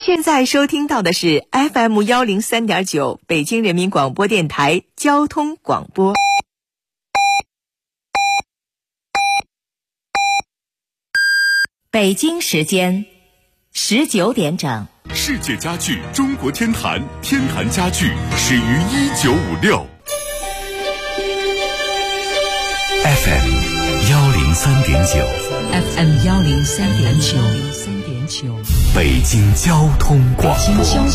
现在收听到的是 FM103.9 北京人民广播电台交通广播。北京时间19点整。 世界家具中国天坛，天坛家具始于1956。 FM103.9 北京交通广播。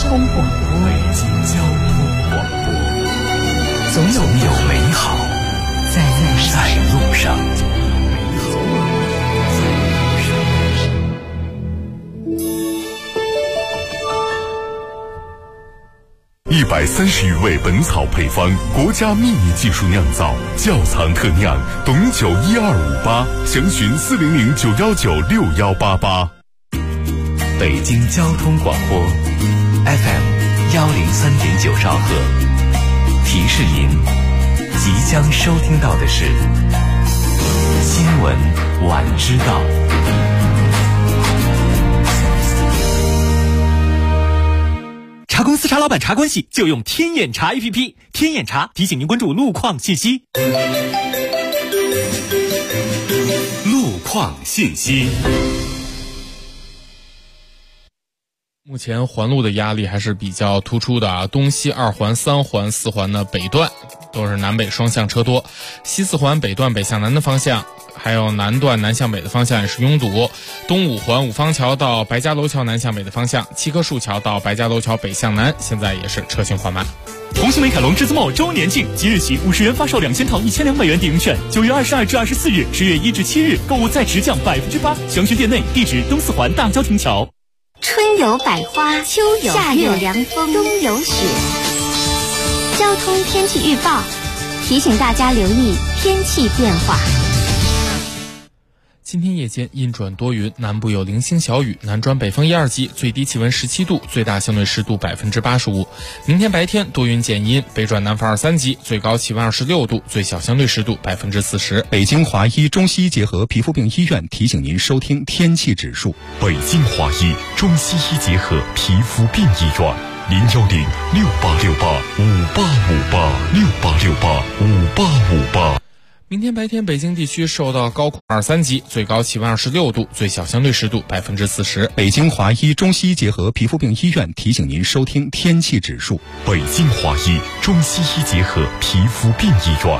总有美好在路上。130余味本草配方，国家秘密技术酿造，窖藏特酿，董酒12588，详询40091961188。北京交通广播 FM103.9 兆赫，提示您即将收听到的是新闻晚知道。 茶公司茶老板茶关系就用天眼查 APP， 天眼查提醒您关注路况信息。 路况信息。 目前环路的压力还是比较突出的啊，东西2环、3环、4环的北段都是南北双向车多，西4环北段北向南的方向，还有南段南向北的方向也是拥堵，东5环五方桥到白家楼桥南向北的方向，七棵树桥到白家楼桥北向南现在也是车行缓慢。 红星美凯龙至尊茂周年庆，即日起50元发售2000套1200元抵用券，9月22至24日，10月1至7日购物再直降8%，详询店内，地址东4环大郊亭桥。 春有百花，秋有夏有凉风，冬有雪。交通天气预报提醒大家留意天气变化。 今天夜间阴转多云，南部有零星小雨，南转北风1、2级，最低气温17度，最大相对湿度85%。明天白天多云减阴，北转南风2、3级，最高气温26度，最小相对湿度40%。 北京华医中西医结合皮肤病医院提醒您收听天气指数。 北京华医中西医结合皮肤病医院，0106868585858，668685858。 明天白天北京地区受到高空2、3级，最高气温26度，最小相对湿度40%。 北京华医中西医结合皮肤病医院提醒您收听天气指数。 北京华医中西医结合皮肤病医院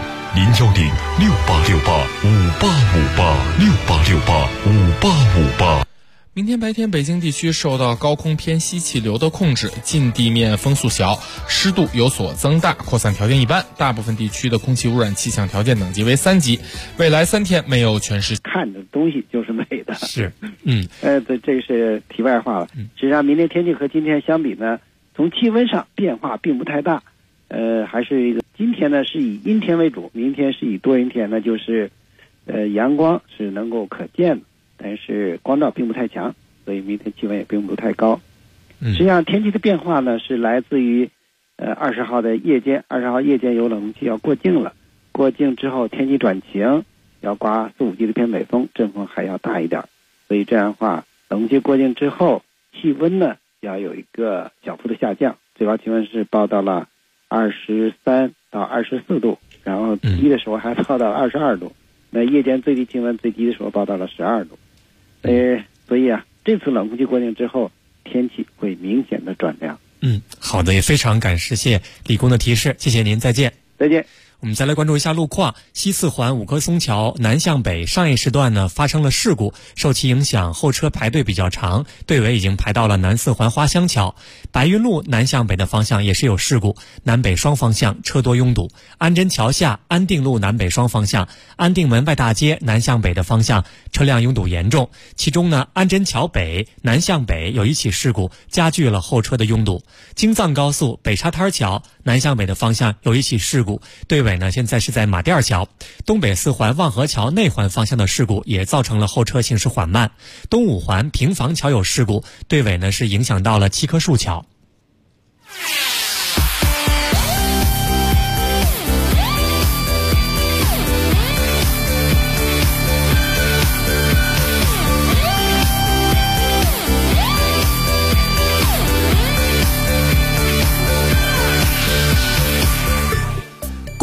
，01068685858，668685858。 明天白天北京地区受到高空偏西气流的控制，近地面风速小，湿度有所增大，扩散条件一般，大部分地区的空气污染气象条件等级为3级。未来3天没有全市看的东西就是美的。 是， 这是题外话了。实际上明天天气和今天相比呢，从气温上变化并不太大。还是一个今天呢是以阴天为主，明天是以多云天，那就是阳光是能够可见的，但是光照并不太强，所以明天气温也并不太高。实际上天气的变化呢是来自于20号的夜间，20号夜间有冷空气要过境了，过境之后天气转晴，要刮4、5级的偏北风，阵风还要大一点，所以这样的话冷空气过境之后，气温呢要有一个小幅的下降，最高气温是报到了23到24度，然后低的时候还报到了22度，那夜间最低气温最低的时候报到了12度。所以啊，这次冷空气过境之后，天气会明显的转凉。 好的，也非常感谢李工的提示，谢谢您，再见。 再见。 我们再来关注一下路况。西4环五棵松桥南向北上一时段呢发生了事故，受其影响后车排队比较长，队尾已经排到了南4环花乡桥。白云路南向北的方向也是有事故，南北双方向车多拥堵。安贞桥下安定路南北双方向，安定门外大街南向北的方向车辆拥堵严重，其中呢安贞桥北南向北有一起事故，加剧了后车的拥堵。京藏高速北沙滩桥南向北的方向有一起事故，队尾呢现在是在马甸桥。东北4环望河桥内环方向的事故也造成了后车行驶缓慢。东5环平房桥有事故，队尾呢是影响到了七棵树桥。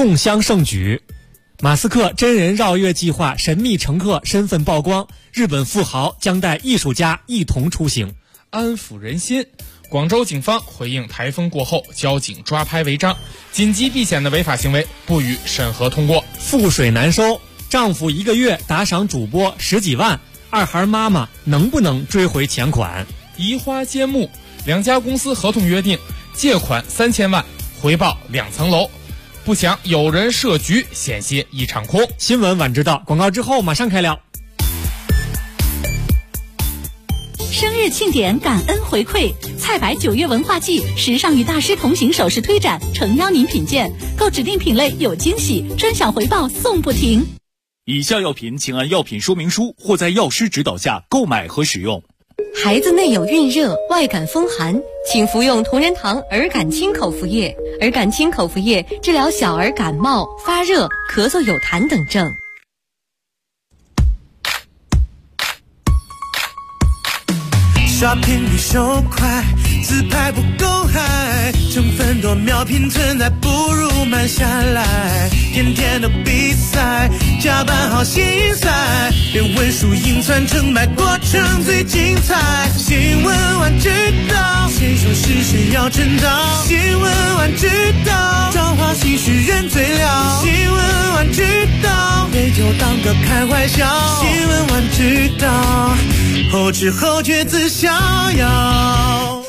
共襄盛举。马斯克真人绕月计划神秘乘客身份曝光，日本富豪将带艺术家一同出行， 安抚人心。广州警方回应台风过后交警抓拍违章，紧急避险的违法行为不予审核通过。 覆水难收，丈夫1个月打赏主播10几万，二孩妈妈能不能追回钱款？ 移花接木，2家公司合同约定借款3000万，回报2层楼。不想有人设局，险些一场空。 新闻晚知道，广告之后马上开聊。 生日庆典，感恩回馈，菜百9月文化季，时尚与大师同行首饰推展，诚邀您品鉴。购指定品类有惊喜，专享回报送不停。 以下药品请按药品说明书或在药师指导下购买和使用。 孩子内有孕热、外感风寒，请服用同仁堂儿感清口服液。儿感清口服液治疗小儿感冒、发热、咳嗽有痰等症。 刷屏率手快，自拍不够嗨，成分多秒拼存在，不如慢下来。天天的比赛，加班好心塞，连文书印传成败，过程最精彩。新闻晚知道，谁说是谁要称道？新闻晚知道，朝花夕拾人最了。新闻晚知道，杯酒当歌开怀笑。新闻晚知道，后知后觉自逍遥。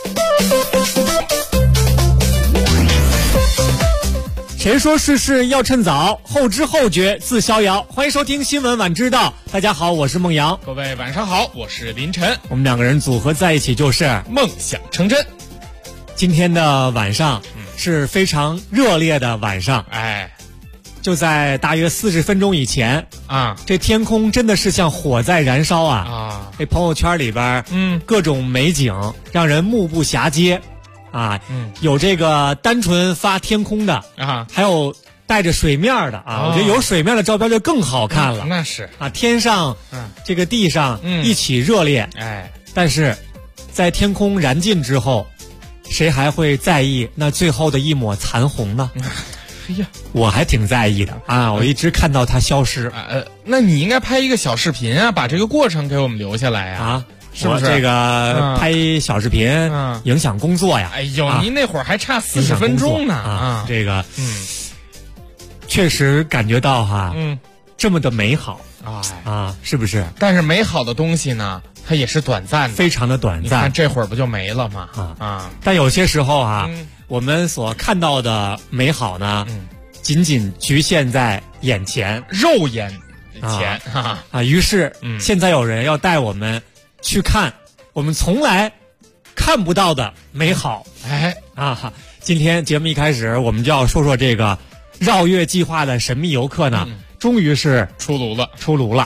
谁说世事要趁早，后知后觉自逍遥。欢迎收听新闻晚知道，大家好，我是孟阳。 各位晚上好，我是林晨。 我们2个人组合在一起就是梦想成真。 今天的晚上是非常热烈的晚上，就在大约40分钟以前啊， 这天空真的是像火在燃烧啊！这朋友圈里边，各种美景让人目不暇接啊！有这个单纯发天空的啊， 还有带着水面的啊！我觉得有水面的照片就更好看了。 那是啊，天上这个地上一起热烈，但是在天空燃尽之后，谁还会在意那最后的一抹残红呢？ 哎呀， 我还挺在意的啊！我一直看到它消失。 那你应该拍一个小视频啊，把这个过程给我们留下来啊，是不是？ 这个拍小视频影响工作呀。 哎呦，您那会儿还差40分钟呢啊！ 这个确实感觉到哈，这么的美好啊，是不是？ 但是美好的东西呢，它也是短暂的， 非常的短暂。 你看这会儿不就没了吗？ 但有些时候啊，我们所看到的美好呢，仅仅局限在眼前， 肉眼前于是现在有人要带我们去看我们从来看不到的美好。今天节目一开始，我们就要说说这个绕月计划的神秘游客呢，终于是出炉了。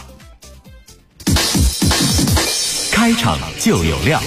开场就有料。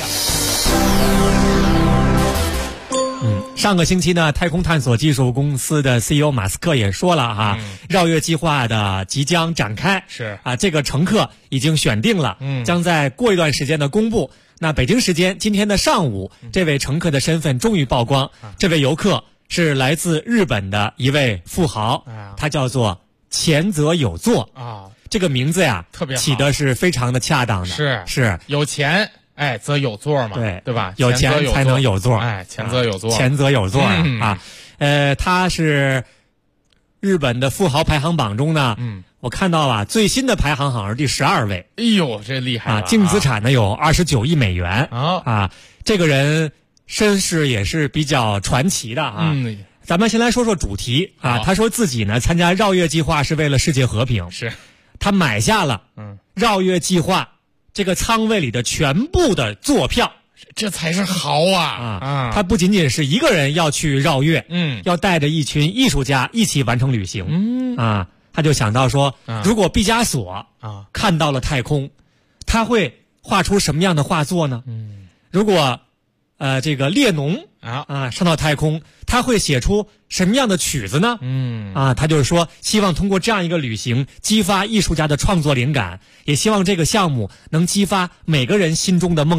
上个星期呢，太空探索技术公司的 CEO 马斯克也说了绕月计划的即将展开， 是这个乘客已经选定了，将在过一段时间的公布。那北京时间今天的上午，这位乘客的身份终于曝光，这位游客是来自日本的一位富豪，他叫做前泽有作这个名字呀， 特别好， 起的是非常的恰当的，是有钱则有座嘛，对吧？ 有钱才能有座， 前泽有座， 前泽有座他是日本的富豪排行榜中呢，我看到最新的排行好像是第12位。 哎呦，这厉害了净资产呢有29亿美元这个人身世也是比较传奇的咱们先来说说主题他说自己呢参加绕月计划是为了世界和平， 是他买下了绕月计划这个舱位里的全部的座票， 这才是豪他不仅仅是一个人要去绕月，要带着一群艺术家一起完成旅行，他就想到说，如果毕加索看到了太空，他会画出什么样的画作呢？如果这个列侬上到太空，他会写出什么样的曲子呢？他就是说希望通过这样一个旅行激发艺术家的创作灵感，也希望这个项目能激发每个人心中的梦想。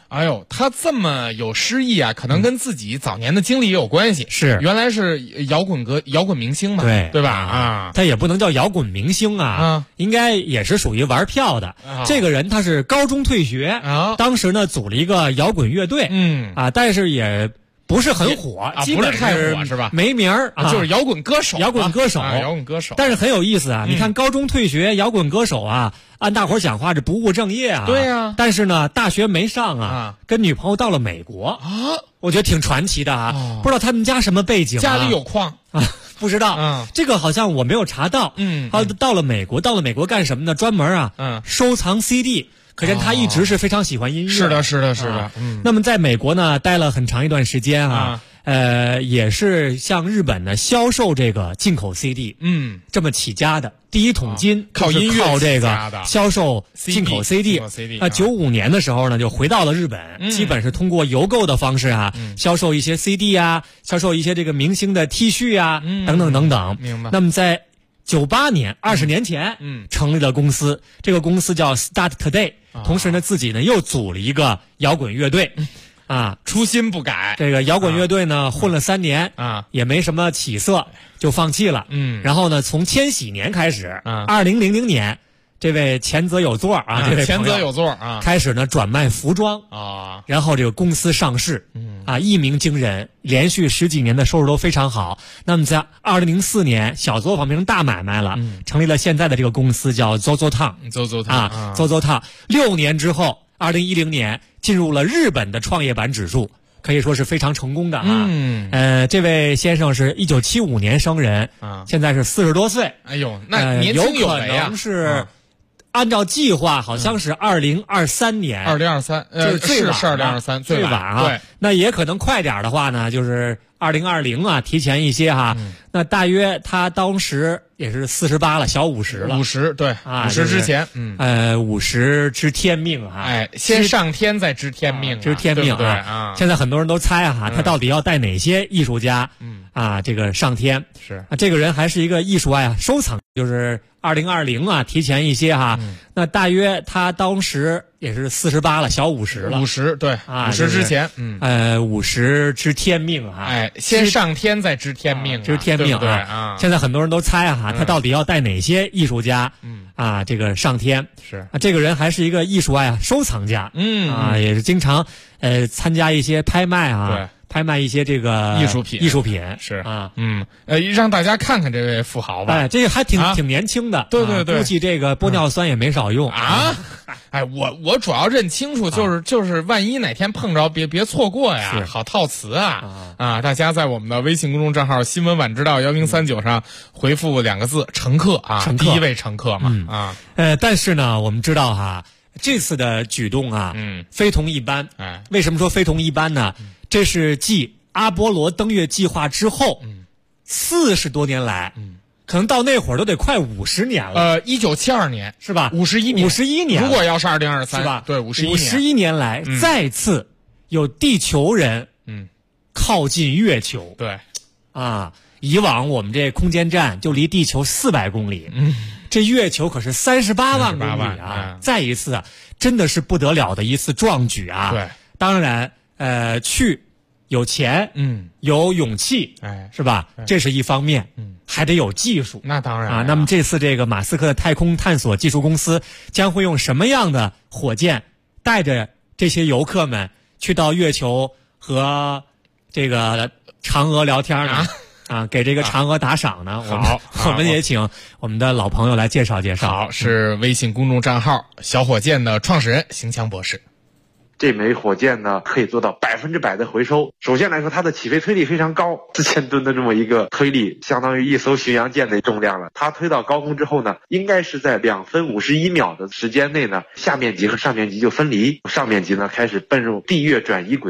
哎呦，他这么有诗意啊，可能跟自己早年的经历也有关系。 是， 原来是摇滚明星嘛，对吧？啊， 他也不能叫摇滚明星啊，应该也是属于玩票的。这个人他是高中退学，当时呢组了一个摇滚乐队，但是也不是很火，基本太火是吧？ 没名儿就是摇滚歌手， 摇滚歌手。但是很有意思啊，你看高中退学摇滚歌手啊，按大伙儿讲话是不务正业啊。 对呀。 但是呢，大学没上啊，跟女朋友到了美国啊，我觉得挺传奇的啊。不知道他们家什么背景？ 家里有矿啊？不知道。这个好像我没有查到。到了美国干什么呢？专门收藏 CD。可见他一直是非常喜欢音乐。 是的。 那么在美国呢，待了很长一段时间也是向日本呢销售这个进口 CD，这么起家的。第一桶金靠音乐靠这个销售进口 CD。95年的时候呢，就回到了日本，基本是通过邮购的方式销售一些 CD 啊，销售一些这个明星的 T 恤啊，等等等等。 明白。 那么在98年，20年前，成立了公司，这个公司叫 Start Today，同时呢，自己呢又组了一个摇滚乐队， 初心不改。 这个摇滚乐队呢，混了3年，也没什么起色，就放弃了。然后呢，从千禧年开始，2000年，这位前泽有座这位前泽有座开始呢转卖服装然后这个公司上市，一鸣惊人，连续10几年的收入都非常好。那么在2004年，小作坊变成大买卖了，成立了现在的这个公司叫 ZOZOTOWN。ZOZOTOWN 6年之后，2010年进入了日本的创业板指数，可以说是非常成功的这位先生是1975年生人，现在是40多岁。 哎呦，那年轻有为有可能是。按照计划，好像是2023年 ，2023， 就是最晚是2023 最晚对， 那也可能快点的话呢，就是2020提前一些那大约他当时也是48了，小50了 ，50对，50之前 ，50知天命先上天再知天命， 知天命对现在很多人都猜他到底要带哪些艺术家这个上天？ 是这个人还是一个艺术爱收藏，就是2020提前一些那大约他当时也是48了，小50了 ，50对，50之前 ，50知天命先上天再知天命， 知天命对现在很多人都猜他到底要带哪些艺术家这个上天？ 是这个人还是一个艺术爱收藏家，也是经常参加一些拍卖对。 拍卖一些这个艺术品是让大家看看这位富豪吧。 这个还挺年轻的， 对， 估计这个玻尿酸也没少用我主要认清楚，就是万一哪天碰着，别错过呀，好套词大家在我们的微信公众账号新闻晚知道1039上回复2个字乘客第一位乘客嘛但是呢，我们知道这次的举动非同一般。为什么说非同一般呢？这是继阿波罗登月计划之后，40多年来，可能到那会儿都得快50年了。 1972年是吧 ？51年。如果要是2023 是吧？ 对 ，51年来再次有地球人靠近月球。 对以往我们这空间站就离地球400公里，这月球可是38万公里再一次真的是不得了的一次壮举对， 当然去有钱，有勇气，是吧？这是一方面，还得有技术。 那当然那么这次这个马斯克的太空探索技术公司将会用什么样的火箭带着这些游客们去到月球和这个嫦娥聊天呢？给这个嫦娥打赏呢？我们也请我们的老朋友来介绍介绍。 好，是微信公众账号小火箭的创始人邢强博士。 这枚火箭呢，可以做到100%的回收。首先来说，它的起飞推力非常高，4000吨的这么一个推力，相当于一艘巡洋舰的重量了。它推到高空之后呢，应该是在2分51秒的时间内呢，下面级和上面级就分离，上面级呢开始奔入地月转移轨道。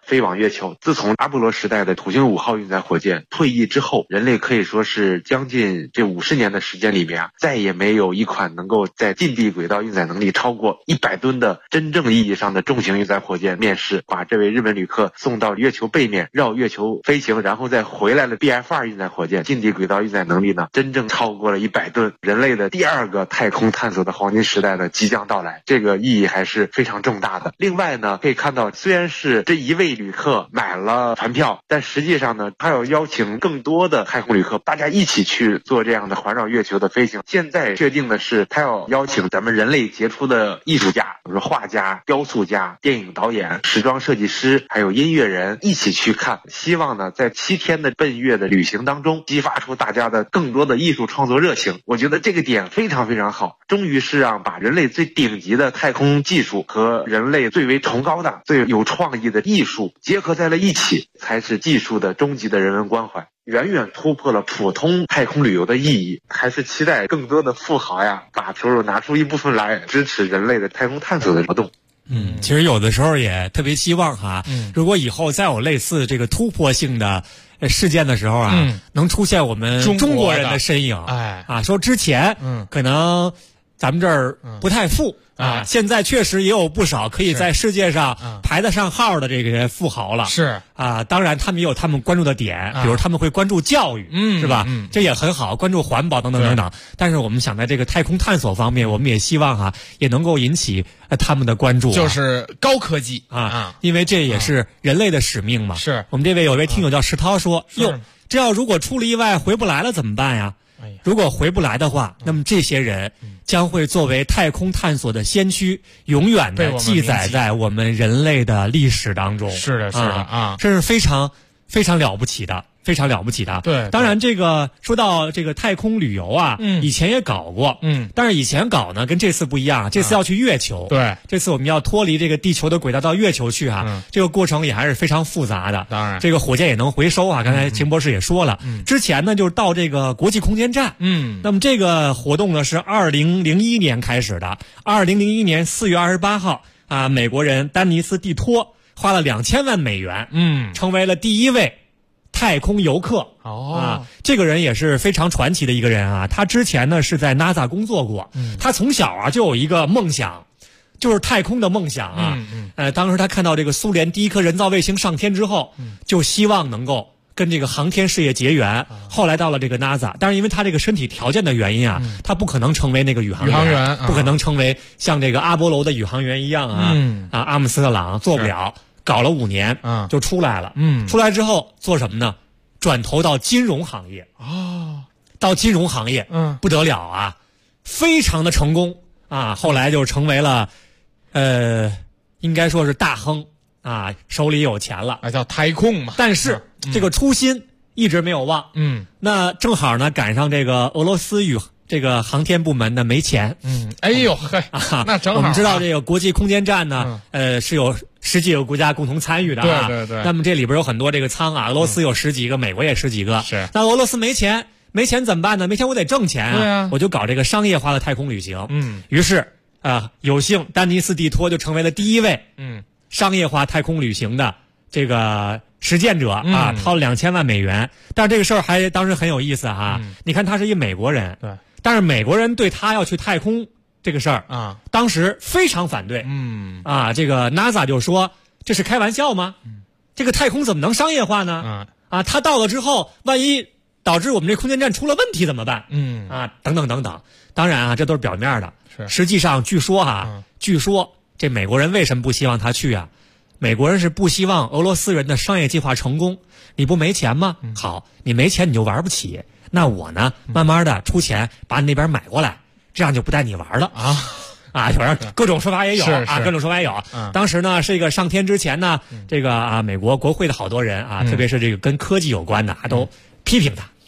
飞往月球。自从阿波罗时代的土星5号运载火箭退役之后，人类可以说是将近这50年的时间里面再也没有一款能够在近地轨道运载能力超过100吨的真正意义上的重型运载火箭面世，把这位日本旅客送到月球背面绕月球飞行，然后再回来的 BF2 运载火箭近地轨道运载能力呢，真正超过了100吨。人类的第2个太空探索的黄金时代呢即将到来，这个意义还是非常重大的。另外呢，可以看到虽然是这一位旅客买了船票，但实际上呢，他要邀请更多的太空旅客，大家一起去做这样的环绕月球的飞行。现在确定的是，他要邀请咱们人类杰出的艺术家，比如说画家、雕塑家、电影导演、时装设计师，还有音乐人一起去看。希望呢，在7天的奔月的旅行当中，激发出大家的更多的艺术创作热情。我觉得这个点非常非常好，终于是把人类最顶级的太空技术和人类最为崇高的、最有创意的艺术结合在了一起，才是技术的终极的人文关怀，远远突破了普通太空旅游的意义。还是期待更多的富豪呀，把收入拿出一部分来支持人类的太空探索的活动。 其实有的时候也特别希望哈，如果以后再有类似这个突破性的事件的时候啊，能出现我们中国人的身影。说之前可能咱们这儿不太富现在确实也有不少可以在世界上排得上号的这个富豪了。 是当然他们也有他们关注的点，比如他们会关注教育，是吧？这也很好，关注环保等等等等。但是我们想在这个太空探索方面，我们也希望也能够引起他们的关注， 就是高科技因为这也是人类的使命嘛。 是我们这位有位听友叫石涛说，这要如果出了意外回不来了怎么办呀？如果回不来的话，那么这些人将会作为太空探索的先驱，永远的记载在我们人类的历史当中。 是的，是的这是非常非常了不起的。非常了不起的。 对， 当然这个说到这个太空旅游以前也搞过，但是以前搞呢跟这次不一样，这次要去月球， 对， 这次我们要脱离这个地球的轨道到月球去这个过程也还是非常复杂的。 当然， 这个火箭也能回收刚才秦博士也说了，之前呢就是到这个国际空间站，那么这个活动呢是2001年开始的，2001年4月28号美国人丹尼斯蒂托花了2000万美元，成为了第一位太空游客。这个人也是非常传奇的一个人他之前呢是在 NASA 工作过，他从小就有一个梦想，就是太空的梦想当时他看到这个苏联第一颗人造卫星上天之后，就希望能够跟这个航天事业结缘，后来到了这个 NASA， 但是因为他这个身体条件的原因他不可能成为那个宇航员，不可能成为像这个阿波罗的宇航员一样阿姆斯特朗做不了，搞了5年就出来了。出来之后做什么呢？转投到金融行业。到金融行业不得了非常的成功后来就成为了应该说是大亨手里有钱了， 叫太空嘛。 但是这个初心一直没有忘。那正好呢赶上这个俄罗斯这个航天部门呢没钱。 哎呦嘿，那正好。 我们知道这个国际空间站呢是有10几个国家共同参与的对对。 那么这里边有很多这个舱俄罗斯有10几个，美国也10几个。 是。 那俄罗斯没钱怎么办呢？没钱我得挣钱对我就搞这个商业化的太空旅行。于是有幸丹尼斯蒂托就成为了第一位商业化太空旅行的这个实践者掏了2000万美元。但是这个事儿当时很有意思你看他是一美国人， 对， 但是美国人对他要去太空这个事儿当时非常反对。这个 NASA 就说这是开玩笑吗？这个太空怎么能商业化呢？他到了之后万一导致我们这空间站出了问题怎么办？等等等等。当然这都是表面的。实际上据说这美国人为什么不希望他去美国人是不希望俄罗斯人的商业计划成功。你不没钱吗？好，你没钱你就玩不起，那我呢慢慢的出钱把你那边买过来，这样就不带你玩了反正各种说法也有各种说法也有。当时呢是一个上天之前呢这个美国国会的好多人特别是这个跟科技有关的都批评他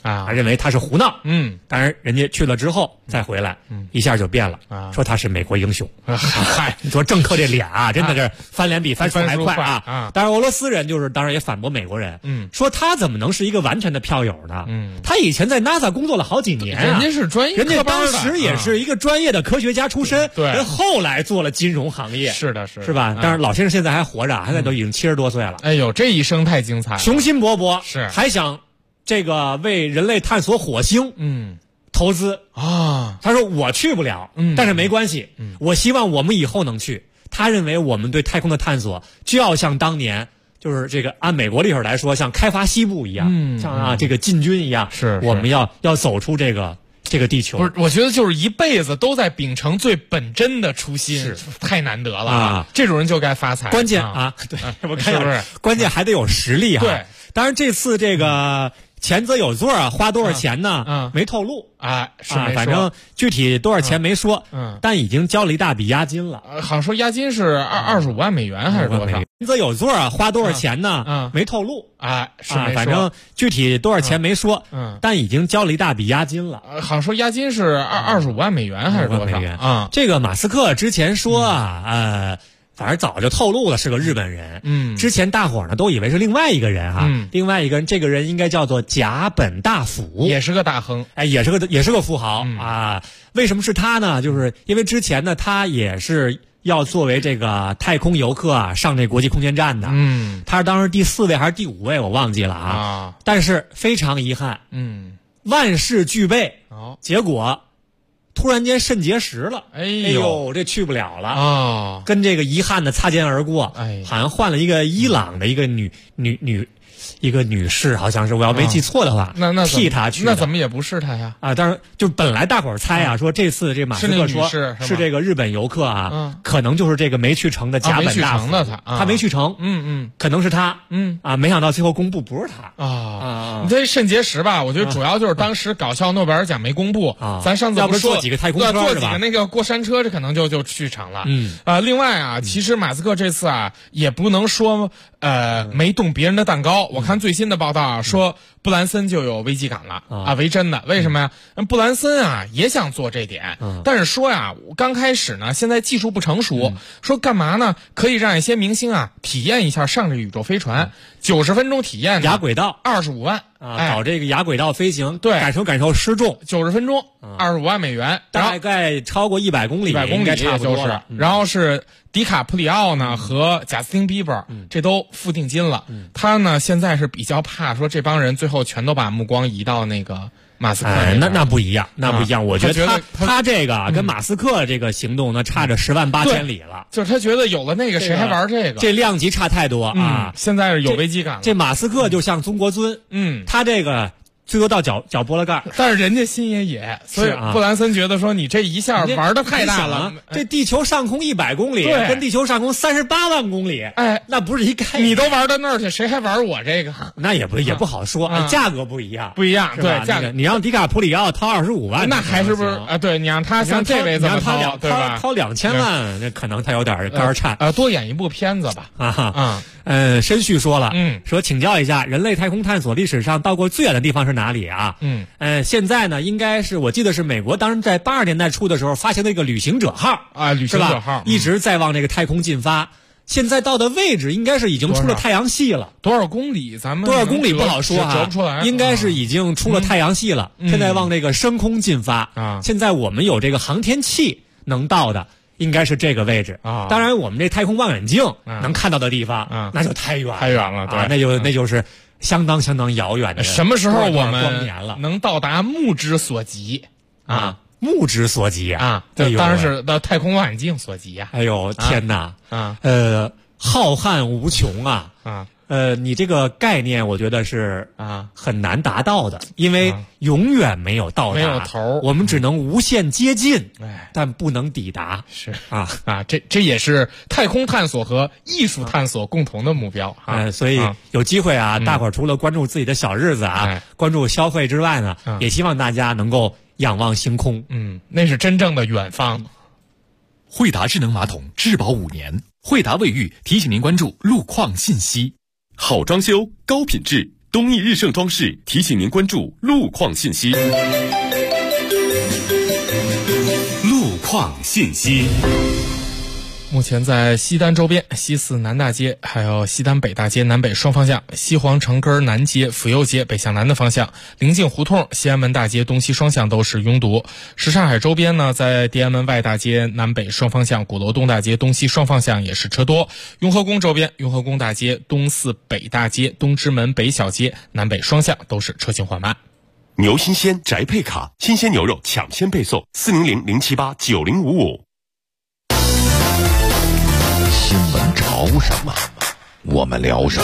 他认为他是胡闹。当然人家去了之后再回来，一下就变了，说他是美国英雄。嗨，你说政客这脸啊，真的是翻脸比翻书还快啊！当然俄罗斯人当然也反驳美国人，说他怎么能是一个完全的票友呢？他以前在 NASA 工作了好几年啊， 人家是专业科班的， 人家当时也是一个专业的科学家出身， 对， 人后来做了金融行业， 是吧？但是老先生现在还活着，现在都已经70多岁了。 哎呦，这一生太精彩了， 雄心勃勃， 是还想这个为人类探索火星，投资啊。他说我去不了，但是没关系，我希望我们以后能去。他认为我们对太空的探索就要像当年，就是这个按美国历史来说，像开伐西部一样，像这个进军一样， 是我们要走出这个地球。 不是，我觉得就是一辈子都在秉承最本真的初心，太难得了啊！这种人就该发财。 关键对，我看是不是？ 关键还得有实力哈。 对， 当然这次这个前则有座花多少钱呢？没透露是没说， 反正具体多少钱没说，但已经交了一大笔押金了。 好像说押金是25万美元还是多少？ 前则有座花多少钱呢？没透露是没说， 反正具体多少钱没说，但已经交了一大笔押金了。 好像说押金是25万美元还是多少？ 这个马斯克之前说反正早就透露了是个日本人。之前大伙儿呢都以为是另外一个人另外一个人，这个人应该叫做甲本大辅， 也是个大亨， 也是个富豪啊。为什么是他呢？就是因为之前呢他也是要作为这个太空游客上这国际空间站的。他是当时第4位还是第5位我忘记了但是非常遗憾，万事俱备，结果突然间肾结石了，哎呦，这去不了了跟这个遗憾的擦肩而过。好像换了一个伊朗的一个女士，好像是，我要没记错的话， 那替他去的， 那怎么也不是他呀？ 当然，就本来大伙儿猜说这次这马斯克说是这个日本游客可能就是这个没去成的甲本大辅，他没去成，可能是他，没想到最后公布不是他你这肾结石吧，我觉得主要就是当时搞笑诺贝尔奖没公布咱上次要不是坐几个太空车， 坐几个那个过山车，这可能就去成了。另外其实马斯克这次也不能说没动别人的蛋糕。我看最新的报道说布兰森就有危机感了为真的。为什么呀？布兰森也想做这点，但是说刚开始呢，现在技术不成熟，说干嘛呢？可以让一些明星体验一下上这宇宙飞船，90分钟体验亚轨道 25万搞这个亚轨道飞行， 对， 感受失重 ，90分钟25万美元， 大概超过100公里， 应该差不多了。然后是迪卡普里奥呢和贾斯汀比伯这都付定金了。他呢现在是比较怕说这帮人最后全都把目光移到那个马斯克那不一样，那不一样。我觉得他这个跟马斯克这个行动呢差着10万8千里了。 就是他觉得有了那个谁还玩这个， 这量级差太多现在是有危机感了。 这马斯克就像中国尊，他这个最多到脚拨了盖， 但是人家心也野，所以布兰森觉得说你这一下玩的太大了。 这地球上空100公里，跟地球上空38万公里，那不是一概念。 你都玩到那儿去，谁还玩我这个？ 那也不好说，价格不一样， 对， 价格。你让迪卡普里奥掏25万， 那还是不是对，你让他像这位这么掏，对吧？ 掏2000万，那可能他有点肝颤。 多演一部片子吧。 申旭说了，说请教一下，人类太空探索历史上到过最远的地方是哪里啊？现在呢，应该是我记得是美国当时在80年代初的时候发行的一个旅行者号旅行者号一直在往这个太空进发。现在到的位置应该是已经出了太阳系了， 多少公里？咱们多少公里不好说折不出来， 应该是已经出了太阳系了。现在往这个深空进发现在我们有这个航天器能到的。应该是这个位置当然我们这太空望远镜能看到的地方那就太远了，对， 那就是相当遥远的。 什么时候我们能到达目之所及目之所及当然是到太空望远镜所及哎呦天哪浩瀚无穷你这个概念我觉得是很难达到的，因为永远没有到达， 没有头， 我们只能无限接近，但不能抵达。 是这也是太空探索和艺术探索共同的目标所以有机会大伙儿除了关注自己的小日子关注消费之外呢，也希望大家能够仰望星空。 那是真正的远方。 惠达智能马桶质保5年，惠达卫浴提醒您关注路况信息。好装修，高品质， 东义日盛装饰提醒您关注路况信息。路况信息。 目前在西单周边、西四南大街还有西单北大街南北双方向、西皇城根南街、府右街北向南的方向、临近胡同、西安门大街东西双向都是拥堵。什刹海周边呢，在地安门外大街南北双方向、鼓楼东大街东西双方向也是车多。雍和宫周边、雍和宫大街、东四北大街、东直门北小街南北双向都是车行缓慢。 牛新鲜宅配卡，新鲜牛肉抢先配送，400-078-9055。 新闻潮什么，我们聊什么。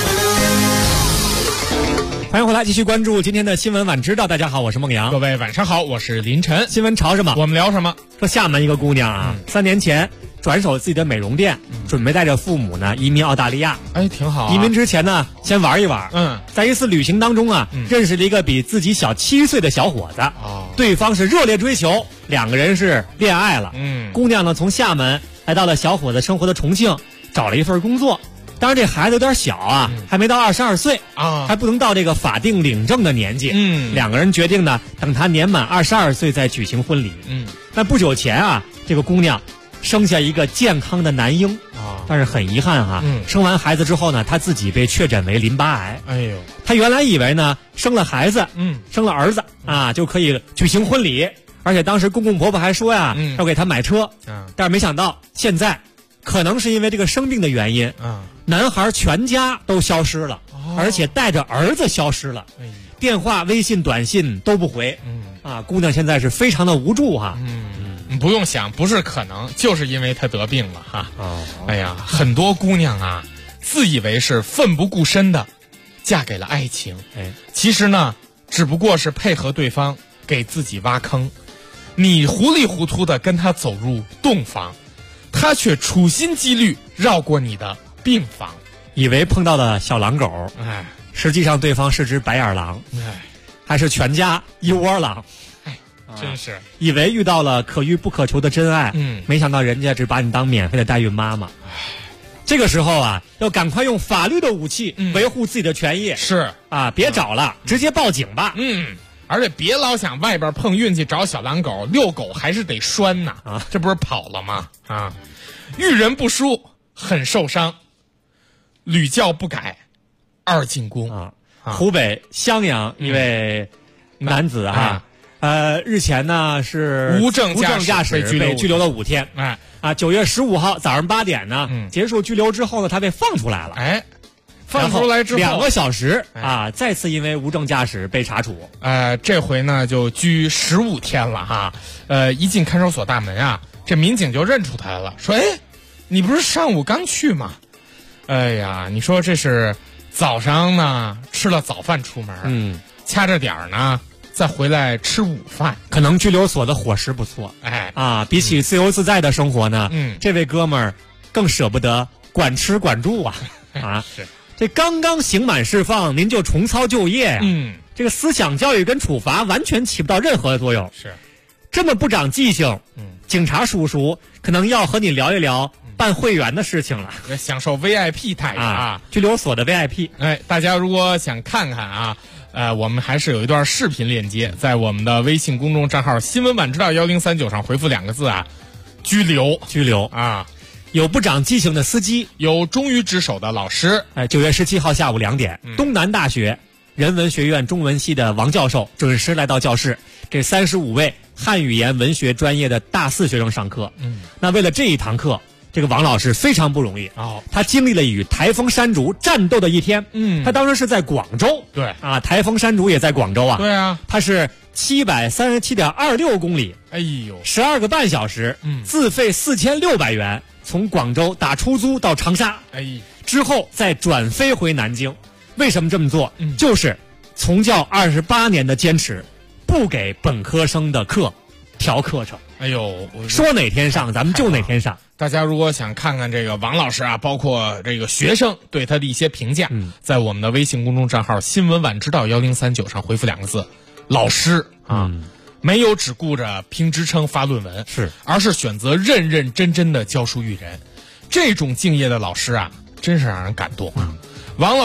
欢迎回来，继续关注今天的新闻晚知道。大家好，我是孟阳。 各位晚上好，我是林晨。 新闻潮什么， 我们聊什么？ 说厦门一个姑娘啊，3年前转手自己的美容店，准备带着父母呢移民澳大利亚。 哎，挺好啊。 移民之前呢，先玩一玩。在一次旅行当中啊，认识了一个比自己小7岁的小伙子。对方是热烈追求，2个人是恋爱了。姑娘呢从厦门来到了小伙子生活的重庆，找了一份工作。当然这孩子有点小啊，还没到22岁啊，还不能到这个法定领证的年纪。2个人决定呢，等他年满22岁再举行婚礼。但不久前啊，这个姑娘生下一个健康的男婴啊，但是很遗憾哈，生完孩子之后呢，她自己被确诊为淋巴癌。 哎呦， 她原来以为呢，生了孩子，生了儿子啊，就可以举行婚礼，而且当时公公婆婆还说呀，要给她买车。但是没想到现在，可能是因为这个生病的原因，男孩全家都消失了，而且带着儿子消失了，电话、微信、短信都不回。姑娘现在是非常的无助哈。 不用想，不是可能，就是因为她得病了哈。哎呀，很多姑娘啊，自以为是奋不顾身的嫁给了爱情，其实呢，只不过是配合对方给自己挖坑。你糊里糊涂的跟他走入洞房，他却处心积虑绕过你的病房， 以为碰到了小狼狗，实际上对方是只白眼狼，还是全家一窝狼。 真是以为遇到了可遇不可求的真爱，没想到人家只把你当免费的代孕妈妈。这个时候啊，要赶快用法律的武器维护自己的权益。 是啊， 别找了，直接报警吧。 而且别老想外边碰运气找小狼狗，遛狗还是得拴呐。这不是跑了吗？遇人不淑，很受伤，屡教不改，2进宫。 湖北襄阳一位男子日前呢是无证驾驶被拘留了5天。9月15号早上8点呢，结束拘留之后呢，他被放出来了。 放出来之后 2个小时再次因为无证驾驶被查处。 这回呢就拘15天了哈。一进看守所大门啊，这民警就认出他来了，说：“哎，你不是上午刚去吗？”哎呀，你说这是早上呢吃了早饭出门，掐着点儿呢再回来吃午饭。 可能拘留所的伙食不错，比起自由自在的生活呢，这位哥们儿更舍不得管吃管住啊。 是这刚刚刑满释放，您就重操旧业呀？这个思想教育跟处罚完全起不到任何的作用。 是这么不长记性，警察叔叔可能要和你聊一聊办会员的事情了， 享受 VIP 待遇啊， 拘留所的 VIP。 大家如果想看看啊，我们还是有一段视频链接，在我们的微信公众账号新闻晚知道1039上回复2个字啊，拘留啊。 有不长记性的司机， 有忠于职守的老师。 9月17号下午2点，东南大学人文学院中文系的王教授准时来到教室，给35位汉语言文学专业的大4学生上课。那为了这一堂课，这个王老师非常不容易。他经历了与台风山竹战斗的一天。他当时是在广州。 对台风山竹也在广州啊。 对啊， 他是737.26公里， 哎呦 ，12个半小时，自费4600元。从广州打出租到长沙，之后再转飞回南京。为什么这么做？就是从教28年的坚持，不给本科生的课调课程。 哎呦， 说哪天上咱们就哪天上。 大家如果想看看这个王老师啊，包括这个学生对他的一些评价，在我们的微信公众账号新闻晚知道1039上回复2个字老师啊。没有只顾着拼职称发论文，而是选择认认真真的教书育人。这种敬业的老师啊，真是让人感动啊。王老师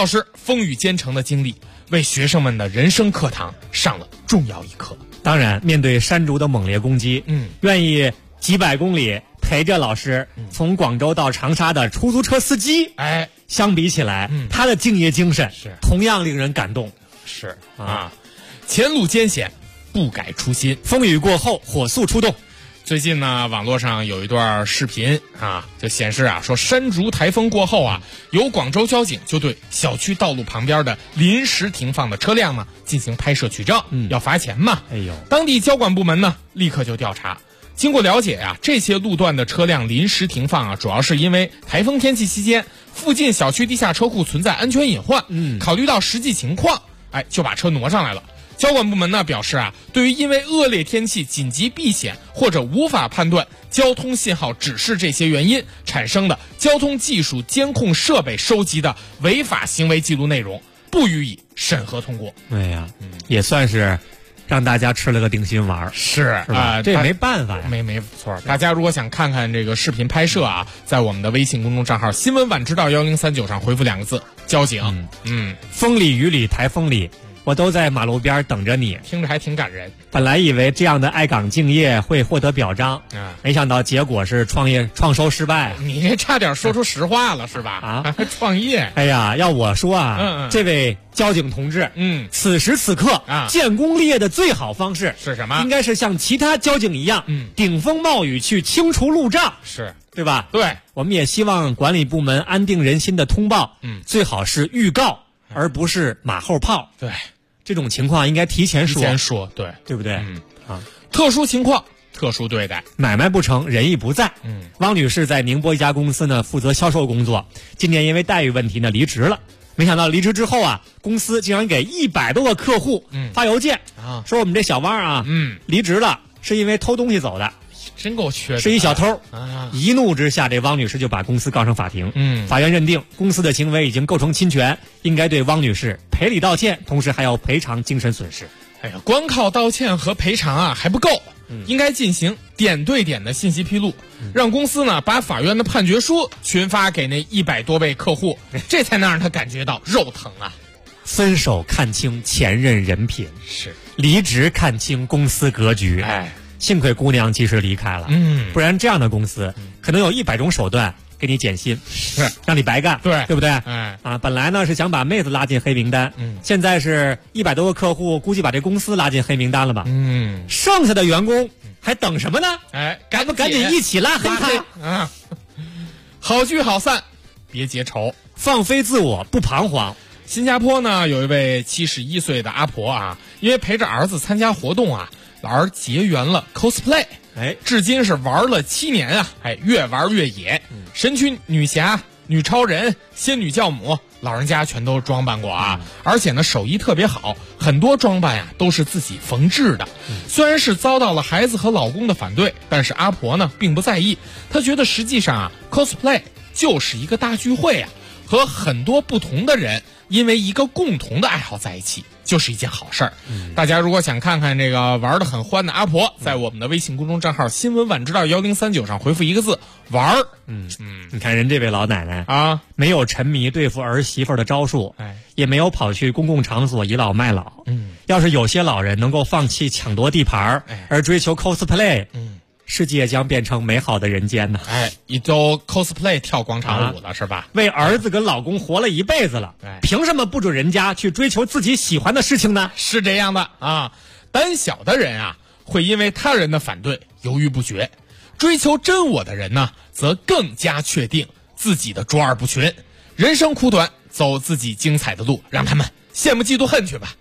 风雨兼程的经历，为学生们的人生课堂上了重要一课。 当然，面对山竹的猛烈攻击，愿意几百公里陪着老师从广州到长沙的出租车司机，相比起来，他的敬业精神是同样令人感动。 是啊，前路艰险，不改初心， 风雨过后，火速出动。 最近呢，网络上有一段视频啊，就显示啊，说山竹台风过后啊，有广州交警就对小区道路旁边的临时停放的车辆呢进行拍摄取证，要罚钱嘛。 哎呦， 当地交管部门呢立刻就调查。经过了解啊，这些路段的车辆临时停放啊，主要是因为台风天气期间附近小区地下车库存在安全隐患，考虑到实际情况，就把车挪上来了。交管部门呢表示啊，对于因为恶劣天气紧急避险或者无法判断交通信号指示这些原因产生的交通技术监控设备收集的违法行为记录内容，不予以审核通过。 哎呀，也算是让大家吃了个定心丸。 是啊，这也没办法呀。 没错。大家如果想看看这个视频拍摄啊，在我们的微信公众账号新闻晚知道1039上回复2个字交警。 风里雨里台风里，我都在马路边等着你， 听着还挺感人。 本来以为这样的爱岗敬业会获得表彰，没想到结果是创收失败。 你这差点说出实话了是吧？啊，创业。 哎呀，要我说啊，这位交警同志，此时此刻建功立业的最好方式是什么？ 应该是像其他交警一样，顶风冒雨去清除路障， 是对吧？ 对， 我们也希望管理部门安定人心的通报，最好是预告，而不是马后炮。 对。 这种情况应该提前说，对不对？ 特殊情况特殊对待， 买卖不成仁义不在。汪女士在宁波一家公司呢负责销售工作，今年因为待遇问题呢离职了。没想到离职之后啊，公司竟然给100多个客户发邮件说我们这小汪啊，离职了，是因为偷东西走的。 真够缺的， 是一小偷。一怒之下，这汪女士就把公司告上法庭。法院认定公司的行为已经构成侵权，应该对汪女士赔礼道歉，同时还要赔偿精神损失。 哎呀，光靠道歉和赔偿啊还不够，应该进行点对点的信息披露，让公司呢把法院的判决书群发给那100多位客户，这才能让他感觉到肉疼啊。 分手看清前任人品， 是离职看清公司格局。幸亏姑娘及时离开了，不然这样的公司可能有100种手段给你减薪，让你白干，对不对？本来呢是想把妹子拉进黑名单，现在是100多个客户，估计把这公司拉进黑名单了吧？剩下的员工还等什么呢？赶紧一起拉黑他啊！好聚好散，别结仇， 放飞自我，不彷徨。 新加坡呢有一位71岁的阿婆啊，因为陪着儿子参加活动啊，而结缘了 cosplay， 至今是玩了7年啊，越玩越野，神奇女侠、女超人、仙女教母，老人家全都装扮过啊，而且呢手艺特别好，很多装扮呀都是自己缝制的。虽然是遭到了孩子和老公的反对，但是阿婆呢并不在意，她觉得实际上啊 cosplay 就是一个大聚会啊，和很多不同的人因为一个共同的爱好在一起，就是一件好事儿。大家如果想看看这个玩得很欢的阿婆，在我们的微信公众账号新闻晚知道1039上回复1个字玩儿。 你看人这位老奶奶啊， 没有沉迷对付儿媳妇的招数，也没有跑去公共场所倚老卖老。要是有些老人能够放弃抢夺地盘而追求 cosplay，世界将变成美好的人间呢。 你都 cosplay 跳广场舞了是吧？ 为儿子跟老公活了一辈子了，凭什么不准人家去追求自己喜欢的事情呢？ 是这样的啊，胆小的人啊，会因为他人的反对犹豫不决；追求真我的人呢，则更加确定自己的卓尔不群。人生苦短，走自己精彩的路，让他们羡慕嫉妒恨去吧。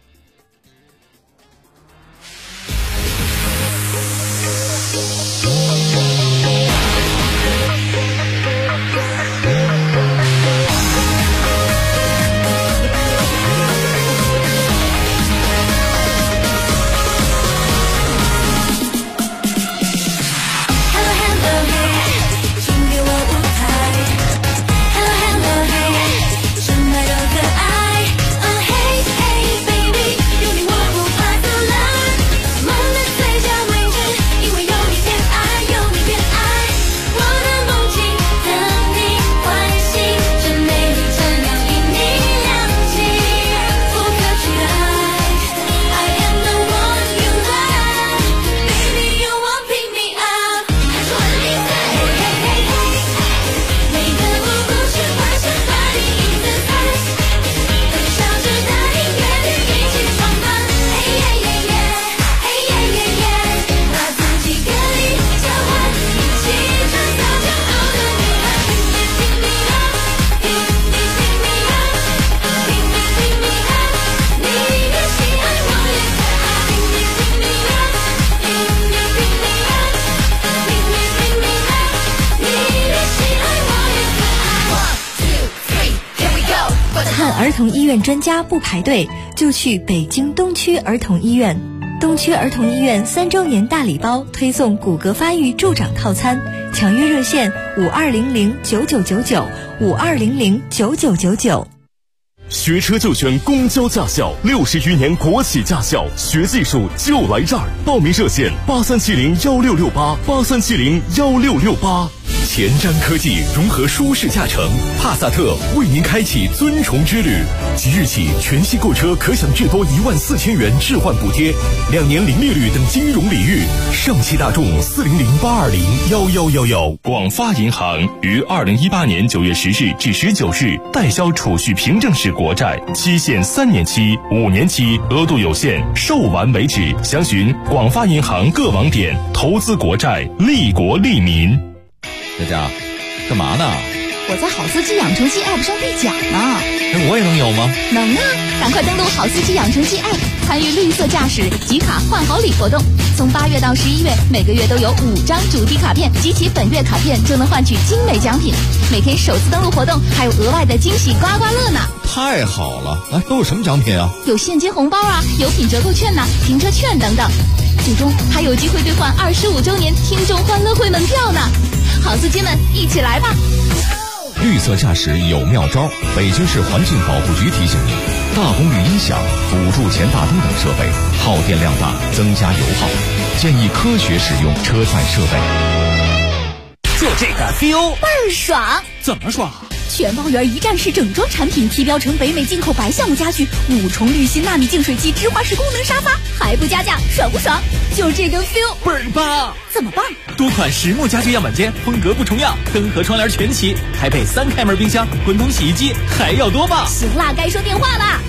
Hello, hey,什么都可爱。Oh hey hey baby。 童医院专家不排队，就去北京东区儿童医院。东区儿童医院3周年大礼包推送骨骼发育助长套餐，抢约热线52009999，52009999。 学车就选公交驾校，60余年国企驾校，学技术就来这儿。报名热线83701668，83701668。前瞻科技融合舒适驾乘，帕萨特为您开启尊崇之旅。即日起，全系购车可享至多14000元置换补贴，2年零利率等金融礼遇。上汽大众40082011111。 广发银行于2018年9月10日至19日代销储蓄凭证式国债，期限3年期、5年期，额度有限，售完为止。详询广发银行各网点。投资国债，利国利民。 佳佳，干嘛呢？ 我在好司机养成记 App 上兑奖呢。 我也能有吗？ 能啊！赶快登录好司机养成记 App， 参与绿色驾驶集卡换好礼活动。从8月到11月，每个月都有5张主题卡片，集齐本月卡片就能换取精美奖品。每天首次登录活动还有额外的惊喜刮刮乐呢！ 太好了！都有什么奖品啊？ 有现金红包啊，有品折扣券呐，停车券等等。最终还有机会兑换25周年听众欢乐会门票呢！好司机们，一起来吧！ 绿色驾驶有妙招，北京市环境保护局提醒您：大功率音响、辅助前大灯等设备耗电量大，增加油耗，建议科学使用车载设备。 就这个 feel 倍儿爽！ 怎么爽？ 全包圆一站式整装产品，提标成北美进口白橡木家具，5重滤芯纳米净水器，芝华士功能沙发，还不加价，爽不爽？就这个 feel 倍儿棒！ 怎么棒？ 多款实木家具样板间，风格不重样，灯和窗帘全齐，还配3开门冰箱、滚筒洗衣机，还要多棒！ 行啦，该说电话啦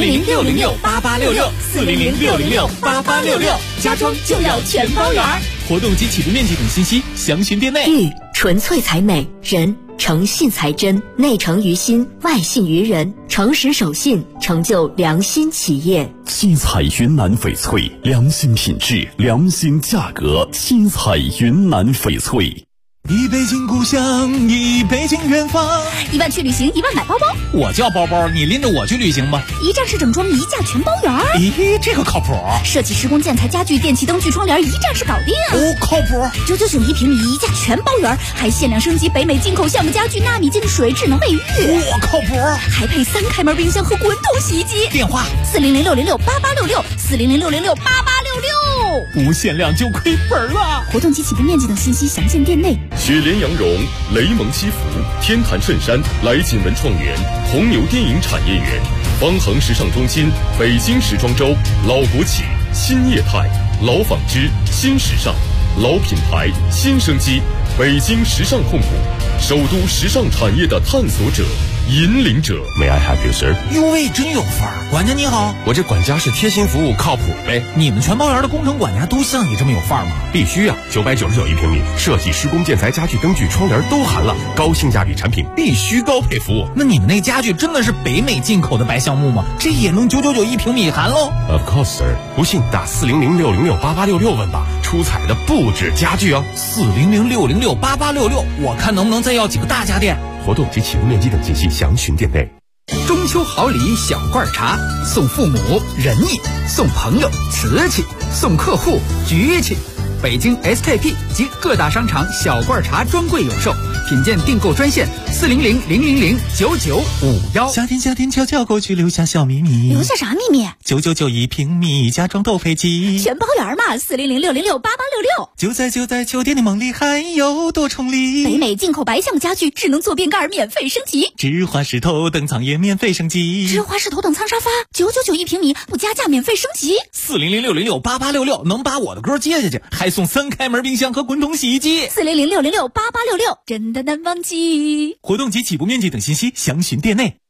！400-606-8866，400-606-8866，家装就要全包圆。活动及起步面积等信息详询店内。 玉纯粹才美，人诚信才真，内诚于心，外信于人，诚实守信，成就良心企业。 七彩云南翡翠，良心品质，良心价格。七彩云南翡翠。 一北京故乡，一北京远方。 1万去旅行，1万买包包。 我叫包包，你拎着我去旅行吧。 一站式整装，一价全包圆。 咦，这个靠谱。 设计施工建材家具电器灯具窗帘，一站式搞定。 靠谱。 999一平米，一价全包圆，还限量升级北美进口橡木家具纳米净水智能卫浴。 靠谱。 还配3开门冰箱和滚筒洗衣机。 电话 400-606-8866，400-606-8866。 不限量就亏本了。 活动及起步面积等信息详见店内。 雪莲羊绒、雷蒙西服、天坛衬衫、来锦文创园、红牛电影产业园、方恒时尚中心、北京时装周、老国企、新业态、老纺织、新时尚、老品牌、新生机，北京时尚控股，首都时尚产业的探索者、引领者。May I help you, sir？ 哟喂，真有范儿！管家你好， 我这管家是贴心服务，靠谱呗。 你们全包圆的工程管家都像你这么有范儿吗？ 必须啊！999一平米，设计、施工、建材、家具、灯具、窗帘都含了，高性价比产品必须高配服务。 那你们那家具真的是北美进口的白橡木吗？这也能999一平米含喽 ？Of course, sir。不信打400-606-8866问吧，出彩的不止家具哦。 400-606-8866，我看能不能再要几个大家电。 活动及起步面积等信息详询店内。 中秋好礼小罐茶，送父母仁义，送朋友瓷器，送客户局气。北京 SKP 及各大商场小罐茶专柜有售，品鉴订购专线400-000-9951。 夏天悄悄过去，留下小秘密。 留下啥秘密 ？999一平米，家装都配齐， 全包圆嘛！400-606-8866。 就在秋天的梦里，还有多重礼。 北美进口白橡木家具，智能坐便盖免费升级， 芝华士头等舱也免费升级， 芝华士头等舱沙发999一平米，不加价免费升级。 400-606-8866能把我的歌接下去，还送3开门冰箱和滚筒洗衣机。 400-606-8866，真的难忘记。 活动及起步面积等信息详询店内。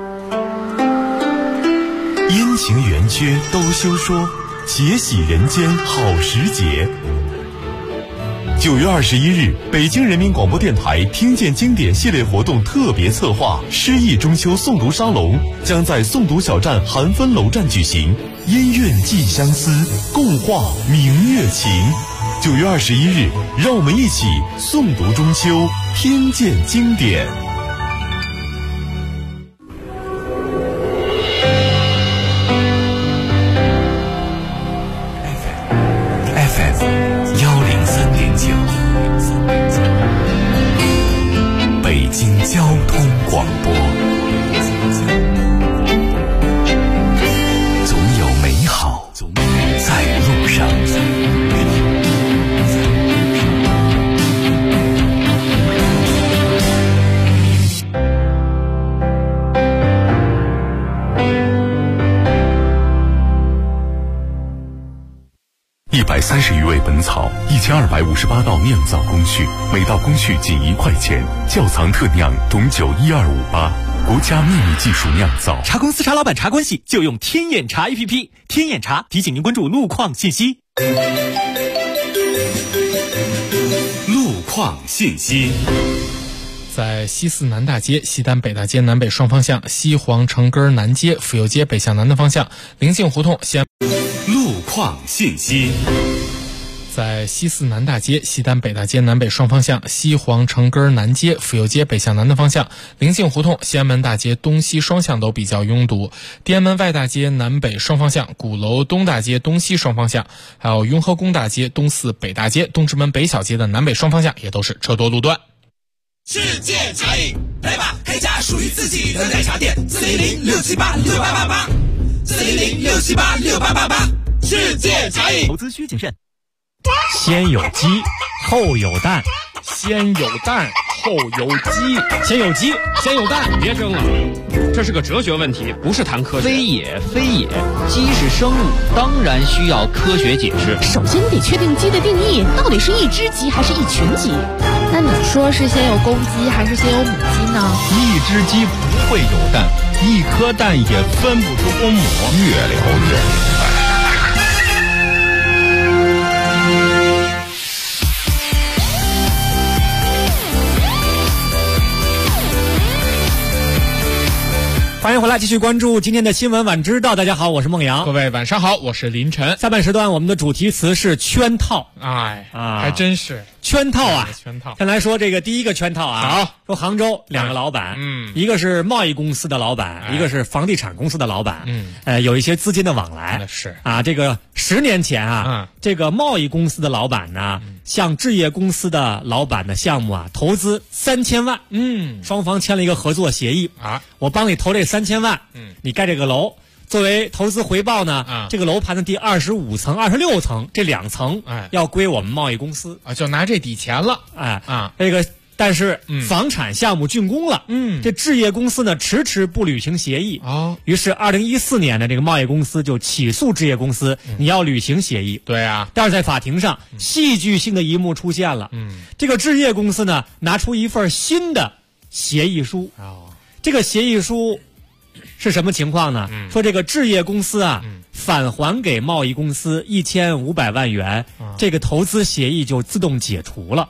阴晴圆缺都休说，且喜人间好时节。9月21日，北京人民广播电台听见经典系列活动特别策划诗意中秋诵读沙龙将在诵读小站韩芬楼站举行，音韵寄相思，共话明月情。9月21日，让我们一起诵读中秋，听见经典。 130余味本草，1258道酿造工序，每道工序仅1块钱。窖藏特酿董酒12588，国家秘密技术酿造。 茶公司茶老板茶关系就用天眼查 APP， 天眼查提醒您关注路况信息。 路况信息。 在西四南大街、西单北大街南北双方向，西黄城根南街、府右街北向南的方向，灵性胡同西安。 路况信息。 在西四南大街、西单北大街南北双方向，西黄城根南街、府右街北向南的方向，灵性胡同西安门大街东西双向都比较拥堵。天安门外大街南北双方向，鼓楼东大街东西双方向，还有雍和宫大街东四北大街东直门北小街的南北双方向也都是车多路段。 世界茶饮，来吧，开家属于自己的奶茶店，400-678-6888，400-678-6888，世界茶饮。 投资需谨慎。 先有鸡，后有蛋。 先有蛋，后有鸡。 先有鸡，先有蛋。 别争了，这是个哲学问题，不是谈科学。 非也，非也，鸡是生物，当然需要科学解释。 首先你得确定鸡的定义，到底是一只鸡还是一群鸡？那你说是先有公鸡还是先有母鸡呢？ 一只鸡不会有蛋，一颗蛋也分不出公母。越聊越明白。 欢迎回来，继续关注今天的新闻晚知道。大家好，我是孟阳。 各位晚上好，我是林晨。 下半时段我们的主题词是圈套。 还真是圈套啊！ 圈套。 先来说这个第一个圈套啊。 好， 说杭州两个老板，一个是贸易公司的老板，一个是房地产公司的老板，有一些资金的往来。 是啊，这个10年前啊，这个贸易公司的老板呢，向置业公司的老板的项目啊投资3000万，双方签了一个合作协议啊， 我帮你投这3000万，你盖这个楼。作为投资回报呢，这个楼盘的第25层、26层这2层，要归我们贸易公司啊，就拿这抵钱了， 这个但是房产项目竣工了，这置业公司呢迟迟不履行协议，于是2014年呢，这个贸易公司就起诉置业公司，你要履行协议， 对啊， 但是在法庭上，戏剧性的一幕出现了，这个置业公司呢拿出一份新的协议书，这个协议书是什么情况呢？说这个置业公司啊，返还给贸易公司1500万元，这个投资协议就自动解除了。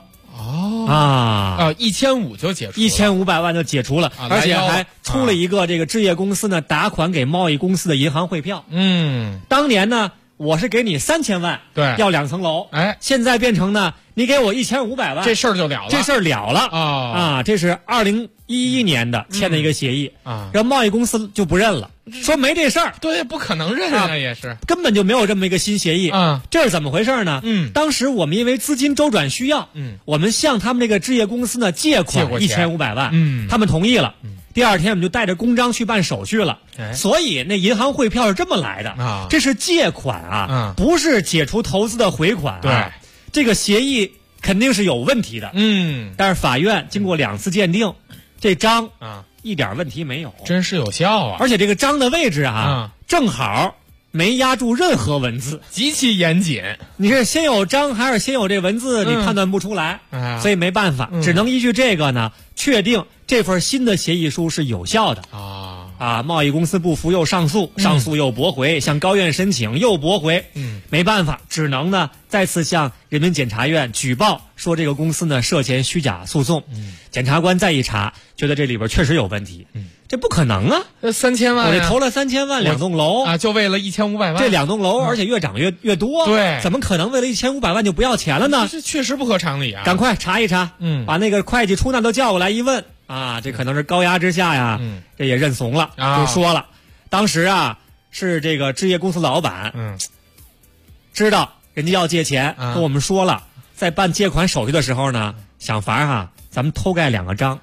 1500就解除了 ，1500万就解除了，而且还出了一个这个置业公司呢打款给贸易公司的银行汇票。当年呢，我是给你3000万， 对， 要2层楼，现在变成呢，你给我1500万， 这事儿就了了， 这事儿了了这是2011年的签的一个协议然后贸易公司就不认了，说没这事儿， 对，不可能认啊，也是根本就没有这么一个新协议这是怎么回事呢？当时我们因为资金周转需要，我们向他们这个置业公司呢借款1500万，他们同意了。第二天我们就带着公章去办手续了，所以那银行汇票是这么来的这是借款不是解除投资的回款对， 这个协议肯定是有问题的，但是法院经过2次鉴定，这章一点问题没有， 真实有效啊！ 而且这个章的位置正好没压住任何文字， 极其严谨。 你是先有章还是先有这文字，你判断不出来，所以没办法，只能依据这个呢，确定这份新的协议书是有效的贸易公司不服又上诉，上诉又驳回，向高院申请又驳回，没办法，只能呢再次向人民检察院举报，说这个公司呢涉嫌虚假诉讼。检察官再一查，觉得这里边确实有问题，这不可能啊 ！3000万， 我这投了3000万2栋楼啊，就为了1500万， 这2栋楼而且越涨越多， 对， 怎么可能为了1500万就不要钱了呢？ 这确实不合常理啊！ 赶快查一查，把那个会计出纳都叫过来一问。这可能是高压之下呀，这也认怂了，就说了，当时是这个置业公司老板，知道人家要借钱，跟我们说了，在办借款手续的时候呢，想法咱们偷盖2个章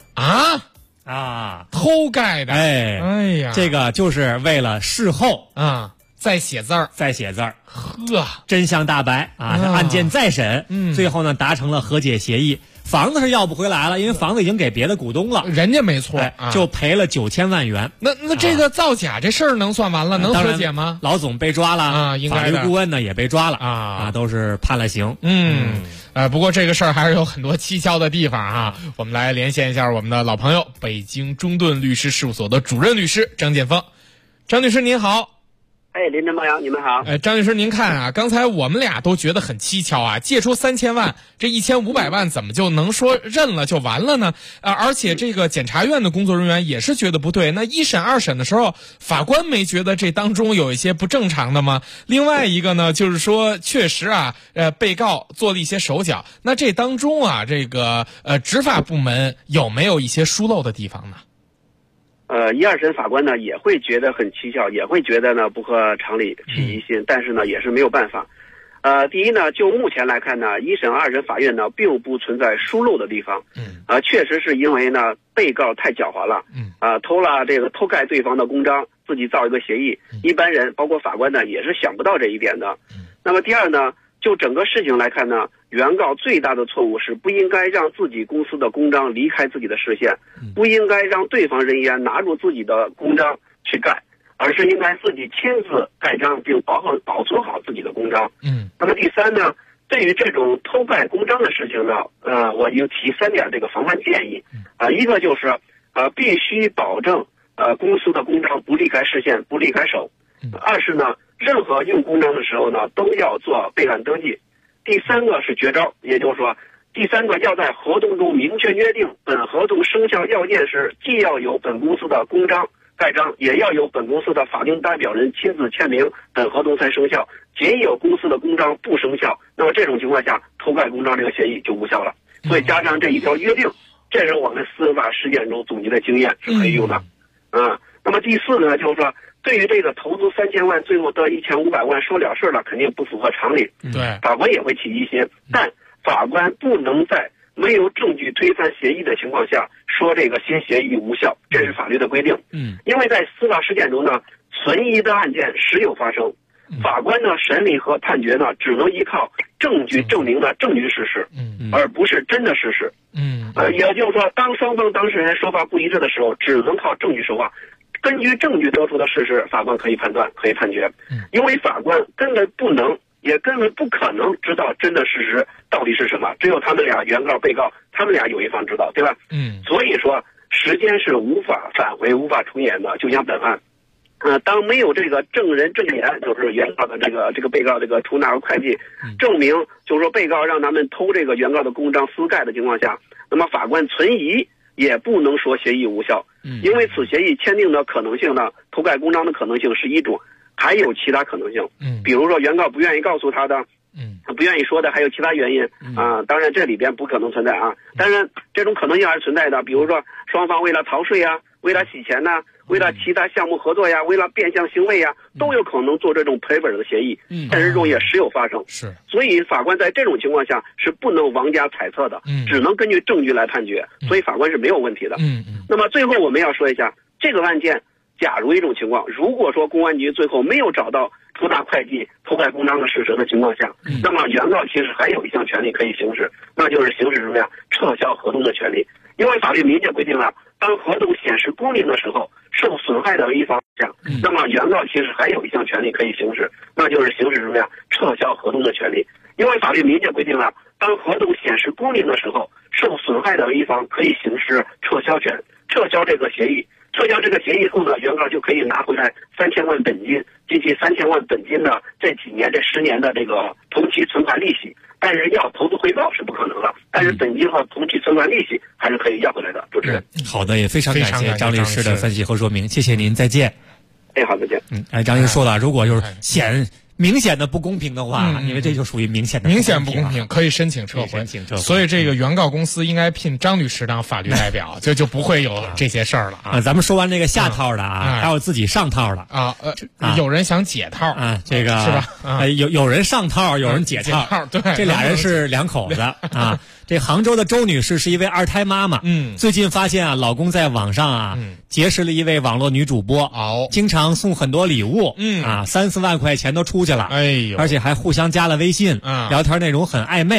偷盖的，哎呀， 这个就是为了事后再写字儿， 呵，真相大白案件再审，最后呢达成了和解协议。 房子是要不回来了，因为房子已经给别的股东了， 人家没错， 就赔了9000万元。 那这个造假这事儿能算完了，能和解吗？ 老总被抓了啊，应该法律顾问呢也被抓了啊，都是判了刑。 不过这个事儿还是有很多蹊跷的地方啊。我们来连线一下我们的老朋友，北京中盾律师事务所的主任律师张建峰。张律师您好。 林晨、孟阳，你们好。 张律师，您看啊，刚才我们俩都觉得很蹊跷啊，借出3000万，这1500万怎么就能说认了就完了呢？而且这个检察院的工作人员也是觉得不对。那1审、2审的时候，法官没觉得这当中有一些不正常的吗？另外一个呢，就是说确实啊，被告做了一些手脚。那这当中啊，这个执法部门有没有一些疏漏的地方呢？ 1、2审法官呢也会觉得很蹊跷，也会觉得呢不合常理，起疑心，但是呢也是没有办法。第一呢，就目前来看呢，1审、2审法院呢并不存在疏漏的地方。确实是因为呢被告太狡猾了，偷盖对方的公章，自己造一个协议，一般人包括法官呢也是想不到这一点的。那么第二呢，就整个事情来看呢，原告最大的错误是不应该让自己公司的公章离开自己的视线，不应该让对方人员拿住自己的公章去盖，而是应该自己亲自盖章并保存好自己的公章。那么第三呢，对于这种偷盖公章的事情呢，我就提3点这个防范建议。一个就是必须保证公司的公章不离开视线，不离开手。二是呢，任何用公章的时候呢，都要做备案登记。第三个是绝招，也就是说，第三个要在合同中明确约定，本合同生效要件是既要有本公司的公章盖章，也要有本公司的法定代表人亲自签名，本合同才生效。仅有公司的公章不生效，那么这种情况下，偷盖公章这个协议就无效了。所以加上这一条约定，这是我们司法实践中总结的经验，是可以用的。那么第四呢，就是说，对于这个投资3000万，最后得1500万说了事了，肯定不符合常理。 对， 法官也会起疑心，但法官不能在没有证据推翻协议的情况下说这个新协议无效，这是法律的规定。因为在司法实践中呢，存疑的案件时有发生，法官呢审理和判决呢只能依靠证据证明的证据事实，而不是真的事实。也就是说，当双方当事人说法不一致的时候，只能靠证据说话。根据证据得出的事实，法官可以判断，可以判决。因为法官根本不能，也根本不可能知道真的事实到底是什么，只有他们俩，原告、被告，他们俩有一方知道，对吧？所以说，时间是无法返回、无法重演的，就像本案。当没有这个证人证言，就是原告的这个被告这个出纳和会计证明，就是说被告让他们偷这个原告的公章私盖的情况下，那么法官存疑也不能说协议无效，因为此协议签订的可能性呢，偷盖公章的可能性是一种，还有其他可能性，比如说原告不愿意告诉他的，不愿意说的还有其他原因当然这里边不可能存在啊，当然这种可能性还是存在的，比如说双方为了逃税啊，为了洗钱呐，为了其他项目合作呀，为了变相行为呀，都有可能做这种赔本的协议，现实中也时有发生。所以法官在这种情况下是不能妄加揣测的，只能根据证据来判决，所以法官是没有问题的。那么最后我们要说一下这个案件，假如一种情况，如果说公安局最后没有找到出纳会计偷盖公章的事实的情况下，那么原告其实还有一项权利可以行使，那就是行使什么呀？撤销合同的权利。因为法律明确规定了，当合同显示公平的时候，受损害的一方那么原告其实还有一项权利可以行使，那就是行使什么呀？撤销合同的权利。因为法律明确规定了，当合同显示公平的时候，受损害的一方可以行使撤销权，撤销这个协议。撤销这个协议后呢，原告就可以拿回来3000万本金及其3000万本金的这几年这10年的这个同期存款利息，但是要投资回报是不可能了，但是本金和同期存款利息还是可以要回来的。主持人， 好的，也非常感谢张律师的分析和说明，谢谢您，再见。 好，再见。 张律师说了，如果就是明显的不公平的话，因为这就属于明显不公平，可以申请撤回。所以这个原告公司应该聘张律师当法律代表，就不会有这些事儿了。 咱们说完这个下套的还有自己上套的有人想解套这个是吧？ 有人上套，有人解套， 对， 这俩人是两口子啊。这杭州的周女士是一位2胎妈妈，最近发现老公在网上结识了一位网络女主播，经常送很多礼物，3-4万块钱都出去了，而且还互相加了微信，聊天内容很暧昧。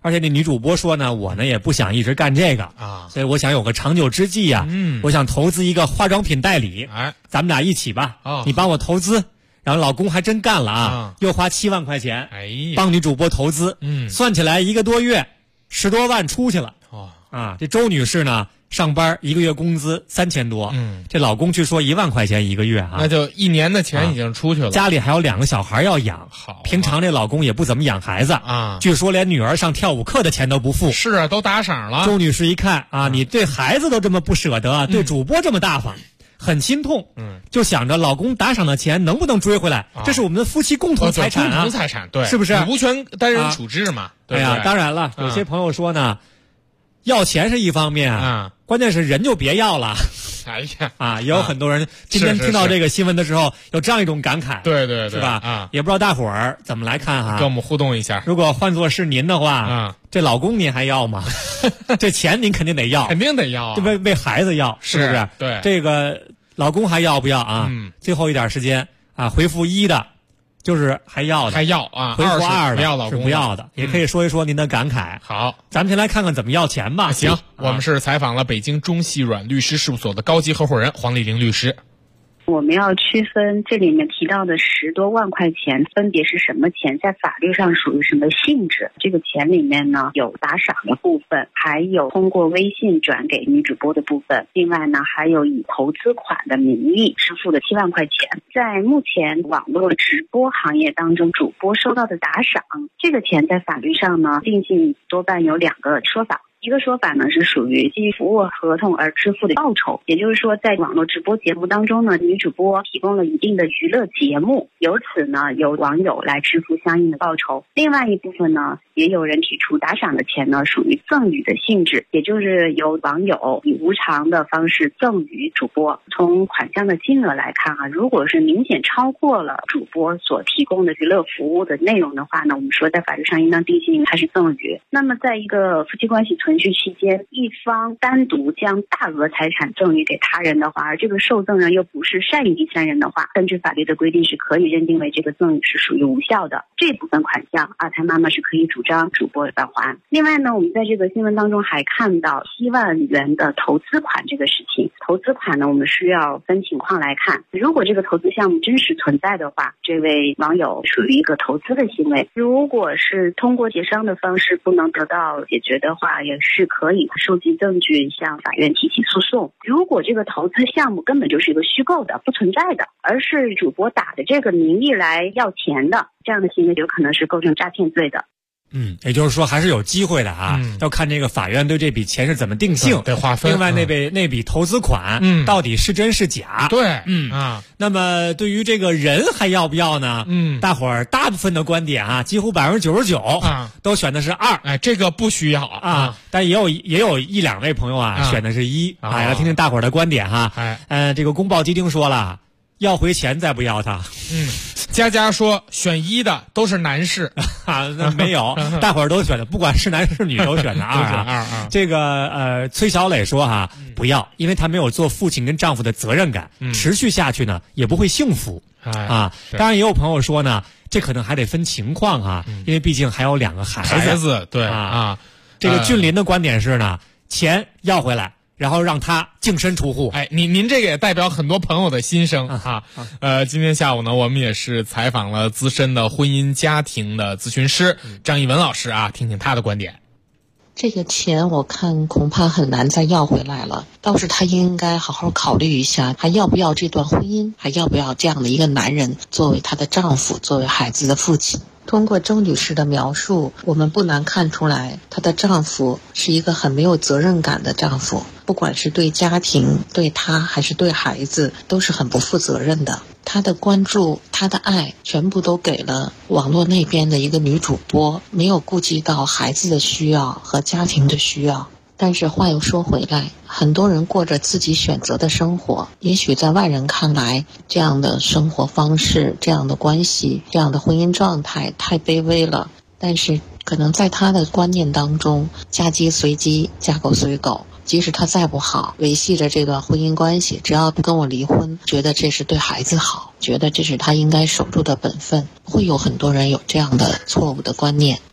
而且那女主播说呢，我呢也不想一直干这个啊，所以我想有个长久之计呀。我想投资一个化妆品代理，咱们俩一起吧。你帮我投资。然后老公还真干了啊，又花7万块钱，帮女主播投资。算起来1个多月，10多万出去了。这周女士呢，上班1个月工资3000多，这老公据说1万块钱1个月啊， 那就1年的钱已经出去了。 家里还有2个小孩要养，平常这老公也不怎么养孩子啊， 据说连女儿上跳舞课的钱都不付。 是啊，都打赏了。 周女士一看啊，你对孩子都这么不舍得，对主播这么大方。很心痛，就想着老公打赏的钱能不能追回来？这是我们的夫妻共同财产啊， 共同财产，对， 是不是？ 无权单人处置嘛？对呀，当然了，有些朋友说呢，要钱是一方面啊，关键是人就别要了。 哎呀， 也有很多人今天听到这个新闻的时候，有这样一种感慨， 对对对， 是吧？也不知道大伙儿怎么来看哈， 跟我们互动一下。 如果换作是您的话，这老公您还要吗？这钱您肯定得要， 肯定得要啊， 就为孩子要，是不是？ 对， 这个老公还要不要啊？最后一点时间啊，回复1的，就是还要的， 还要啊。 回复2 的是不要的，也可以说一说您的感慨。 好， 咱们先来看看怎么要钱吧。 行，我们是采访了北京中细软律师事务所的高级合伙人黄丽玲律师。 我们要区分这里面提到的10多万块钱分别是什么钱，在法律上属于什么性质。这个钱里面呢，有打赏的部分，还有通过微信转给女主播的部分，另外呢还有以投资款的名义支付的7万块钱。在目前网络直播行业当中，主播收到的打赏，这个钱在法律上呢定性多半有2个说法。一个说法呢是属于基于服务合同而支付的报酬，也就是说在网络直播节目当中呢，女主播提供了一定的娱乐节目，由此呢由网友来支付相应的报酬。另外一部分呢，也有人提出打赏的钱呢属于赠与的性质，也就是由网友以无偿的方式赠与主播。从款项的金额来看如果是明显超过了主播所提供的娱乐服务的内容的话呢，我们说在法律上应当定性它是赠与。那么在一个夫妻关系存续期间，一方单独将大额财产赠与给他人的话，而这个受赠人又不是善意第三人的话，根据法律的规定是可以认定为这个赠与是属于无效的。这部分款项他妈妈是可以主张主播返还。另外呢，我们在这个新闻当中还看到7万元的投资款这个事情。投资款呢，我们需要分情况来看。如果这个投资项目真实存在的话，这位网友属于一个投资的行为。如果是通过协商的方式不能得到解决的话，也是可以收集证据向法院提起诉讼。如果这个投资项目根本就是一个虚构的、不存在的，而是主播打的这个名义来要钱的，这样的行为有可能是构成诈骗罪的。 也就是说还是有机会的啊，要看这个法院对这笔钱是怎么定性， 得划分。 另外那笔投资款，到底是真是假？ 对， 那么对于这个人还要不要呢？大伙儿大部分的观点几乎99%都选的是2， 这个不需要啊， 但也有1-2位朋友选的是1，来听听大伙儿的观点哈。这个宫保鸡丁说了，要回钱再不要他。 佳佳说选1的都是男士那没有，大伙儿都选的，不管是男是女都选的2。这个崔小磊说不要，因为他没有做父亲跟丈夫的责任感，持续下去呢也不会幸福当然也有朋友说呢，这可能还得分情况因为毕竟还有2个孩子。 对这个俊林的观点是呢，钱要回来，然后让他净身出户。 您这个也代表很多朋友的心声今天下午呢，我们也是采访了资深的婚姻家庭的咨询师张一文老师听听他的观点。 这个钱我看恐怕很难再要回来了，倒是他应该好好考虑一下，还要不要这段婚姻，还要不要这样的一个男人作为她的丈夫，作为孩子的父亲。通过周女士的描述，我们不难看出来，她的丈夫是一个很没有责任感的丈夫，不管是对家庭、对她还是对孩子，都是很不负责任的。他的关注、他的爱全部都给了网络那边的一个女主播，没有顾及到孩子的需要和家庭的需要。但是话又说回来，很多人过着自己选择的生活，也许在外人看来，这样的生活方式、这样的关系、这样的婚姻状态太卑微了，但是可能在他的观念当中，嫁鸡随鸡，嫁狗随狗，即使他再不好，维系着这段婚姻关系，只要不跟我离婚，觉得这是对孩子好，觉得这是他应该守住的本分，会有很多人有这样的错误的观念。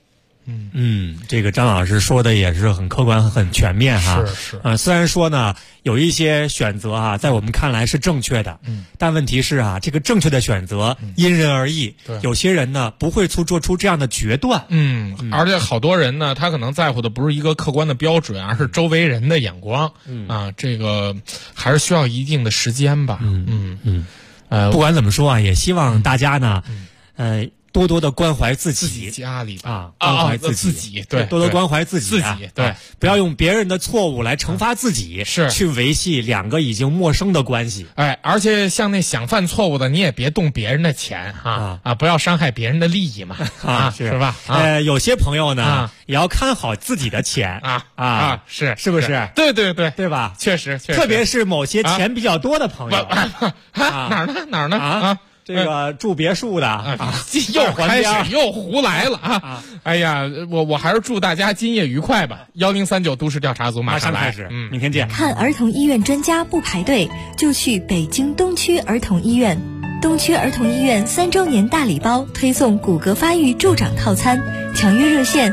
这个张老师说的也是很客观、很全面哈。 是虽然说呢，有一些选择在我们看来是正确的，但问题是这个正确的选择因人而异。有些人呢不会做出这样的决断。 而且好多人呢，他可能在乎的不是一个客观的标准，而是周围人的眼光。这个还是需要一定的时间吧。 不管怎么说也希望大家呢，多多的关怀自己家里关怀自己， 对， 多多关怀自己， 对， 不要用别人的错误来惩罚自己， 是去维系两个已经陌生的关系。 而且像那想犯错误的，你也别动别人的钱不要伤害别人的利益嘛是吧？ 有些朋友呢也要看好自己的钱是不是？ 对吧？确实， 特别是某些钱比较多的朋友哪儿呢？ 这个住别墅的又开始又胡来了哎呀，我还是祝大家今夜愉快吧。1039都市调查组马上开始，明天见。 看儿童医院专家不排队，就去北京东区儿童医院。东区儿童医院3周年大礼包推送骨骼发育助长套餐，抢约热线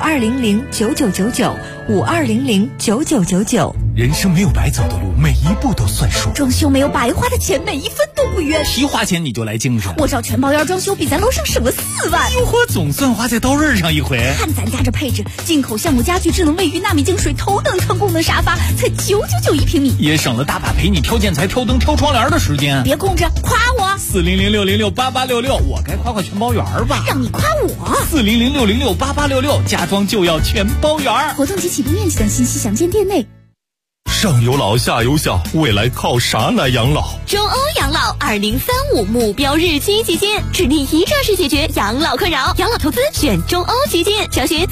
52009999，52009999。 人生没有白走的路，每一步都算数。 装修没有白花的钱，每一分都不冤。 一花钱你就来精神， 我找全包园装修比咱楼上省了4万。 哟呵，总算花在刀刃上一回。 看咱家这配置，进口橡木家具、智能卫浴、纳米净水、头等舱功能沙发，才999一平米， 也省了大把陪你挑建材、挑灯、挑窗帘的时间。 别空着，夸我 ！40060688866，我该夸全包园吧？ 让你夸我 ！40060688866，家装就要全包园。 活动及起步面积等信息详见店内。 上有老下有小，未来靠啥来养老？ 中欧养老2035目标日期基金，致力一站式解决养老困扰。养老投资选中欧基金，详询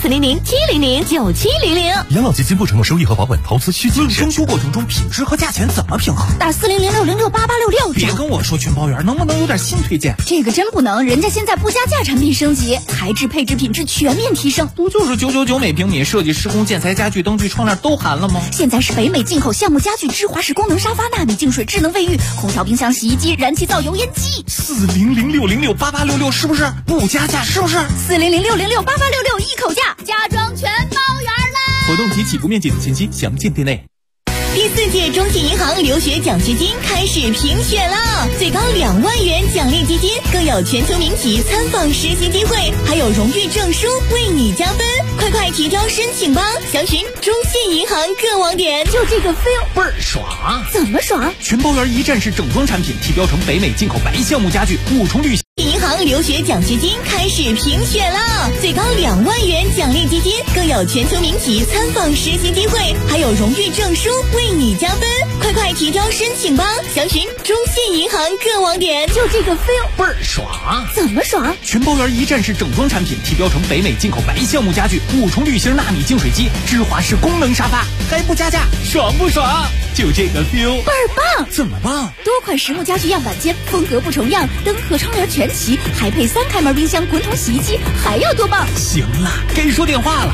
400-700-9700。 养老基金不承诺收益和保本，投资需谨慎。 装修过程中品质和价钱怎么平衡？ 打40060688866。 别跟我说全包园，能不能有点新推荐？ 这个真不能，人家现在不加价产品升级，材质、配置、品质全面提升。 不就是999每平米，设计、施工、建材、家具、灯具、窗帘都含了吗？ 现在是北美进口橡木家具、芝华士功能沙发、纳米净水、智能卫浴、空调、冰箱、洗衣机、燃气灶、油烟机。 40060688866是不是不加价？是不是 40060688866一口价，家装全包圆啦！ 活动及起步面积等信息详见店内。 第4届中信银行留学奖学金开始评选了，最高2万元奖励基金，更有全球名企参访实习机会，还有荣誉证书为你加分。快提交申请吧，详询中信银行各网点。就这个 feel 倍儿爽！ 怎么爽？ 全包园一站式整装产品，提标成北美进口白橡木家具，5重绿。 银行留学奖学金开始评选了，最高2万元奖励基金，更有全球名企参访实习机会，还有荣誉证书为你加分。快提交申请吧，详询中信银行各网点。就这个 feel 倍儿爽！ 怎么爽？ 全包园一站式整装产品，提标成北美进口白橡木家具，5重绿芯纳米净水机，芝华士功能沙发，还不加价，爽不爽？就这个 feel 倍儿棒！ 怎么棒？ 多款实木家具样板间，风格不重样，灯和窗帘全齐，还配3开门冰箱、滚筒洗衣机，还要多棒？ 行了，该说电话了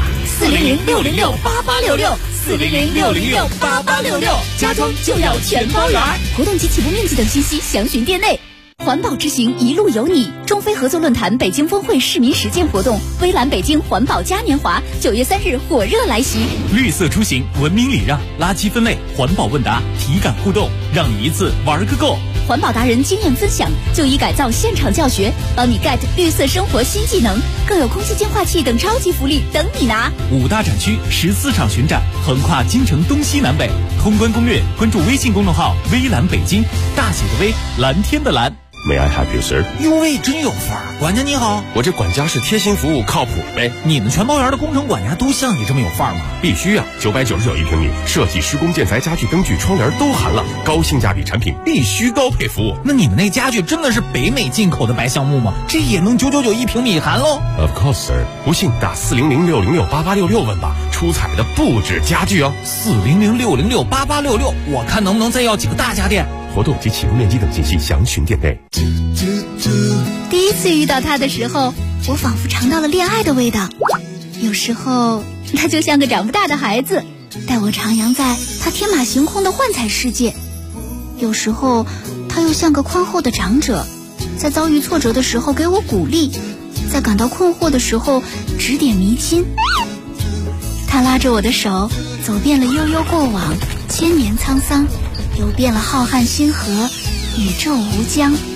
，40060688866，40060688866，家装就要全包圆。活动及起步面积等信息详询店内。环保之行，一路有你。中非合作论坛北京峰会市民实践活动，微蓝北京环保嘉年华9月3日火热来袭。 绿色出行，文明礼让，垃圾分类，环保问答，体感互动，让你一次玩个够。 环保达人经验分享，就医改造现场教学，帮你 get 绿色生活新技能，更有空气净化器等超级福利等你拿。 5大展区，14场巡展，横跨京城东西南北。通关攻略，关注微信公众号“微蓝北京”，大写的微，蓝天的蓝。 May I help you, sir？ 哟喂，真有范儿！管家你好， 我这管家是贴心服务，靠谱呗。 你们全包园的工程管家都像你这么有范儿吗？ 必须啊！999一平米，设计、施工、建材、家具、灯具、窗帘都含了，高性价比产品，必须高配服务。 那你们那家具真的是北美进口的白橡木吗？这也能999一平米含喽 ？Of course, sir。不信打40060688866问吧，出彩的不止家具哦。 40060688866，我看能不能再要几个大家电。 活动及起步面积等信息详询店内。 第一次遇到他的时候，我仿佛尝到了恋爱的味道。有时候他就像个长不大的孩子，带我徜徉在他天马行空的幻彩世界；有时候他又像个宽厚的长者，在遭遇挫折的时候给我鼓励， 在感到困惑的时候指点迷津。他拉着我的手，走遍了悠悠过往，千年沧桑，游遍了浩瀚星河，宇宙无疆。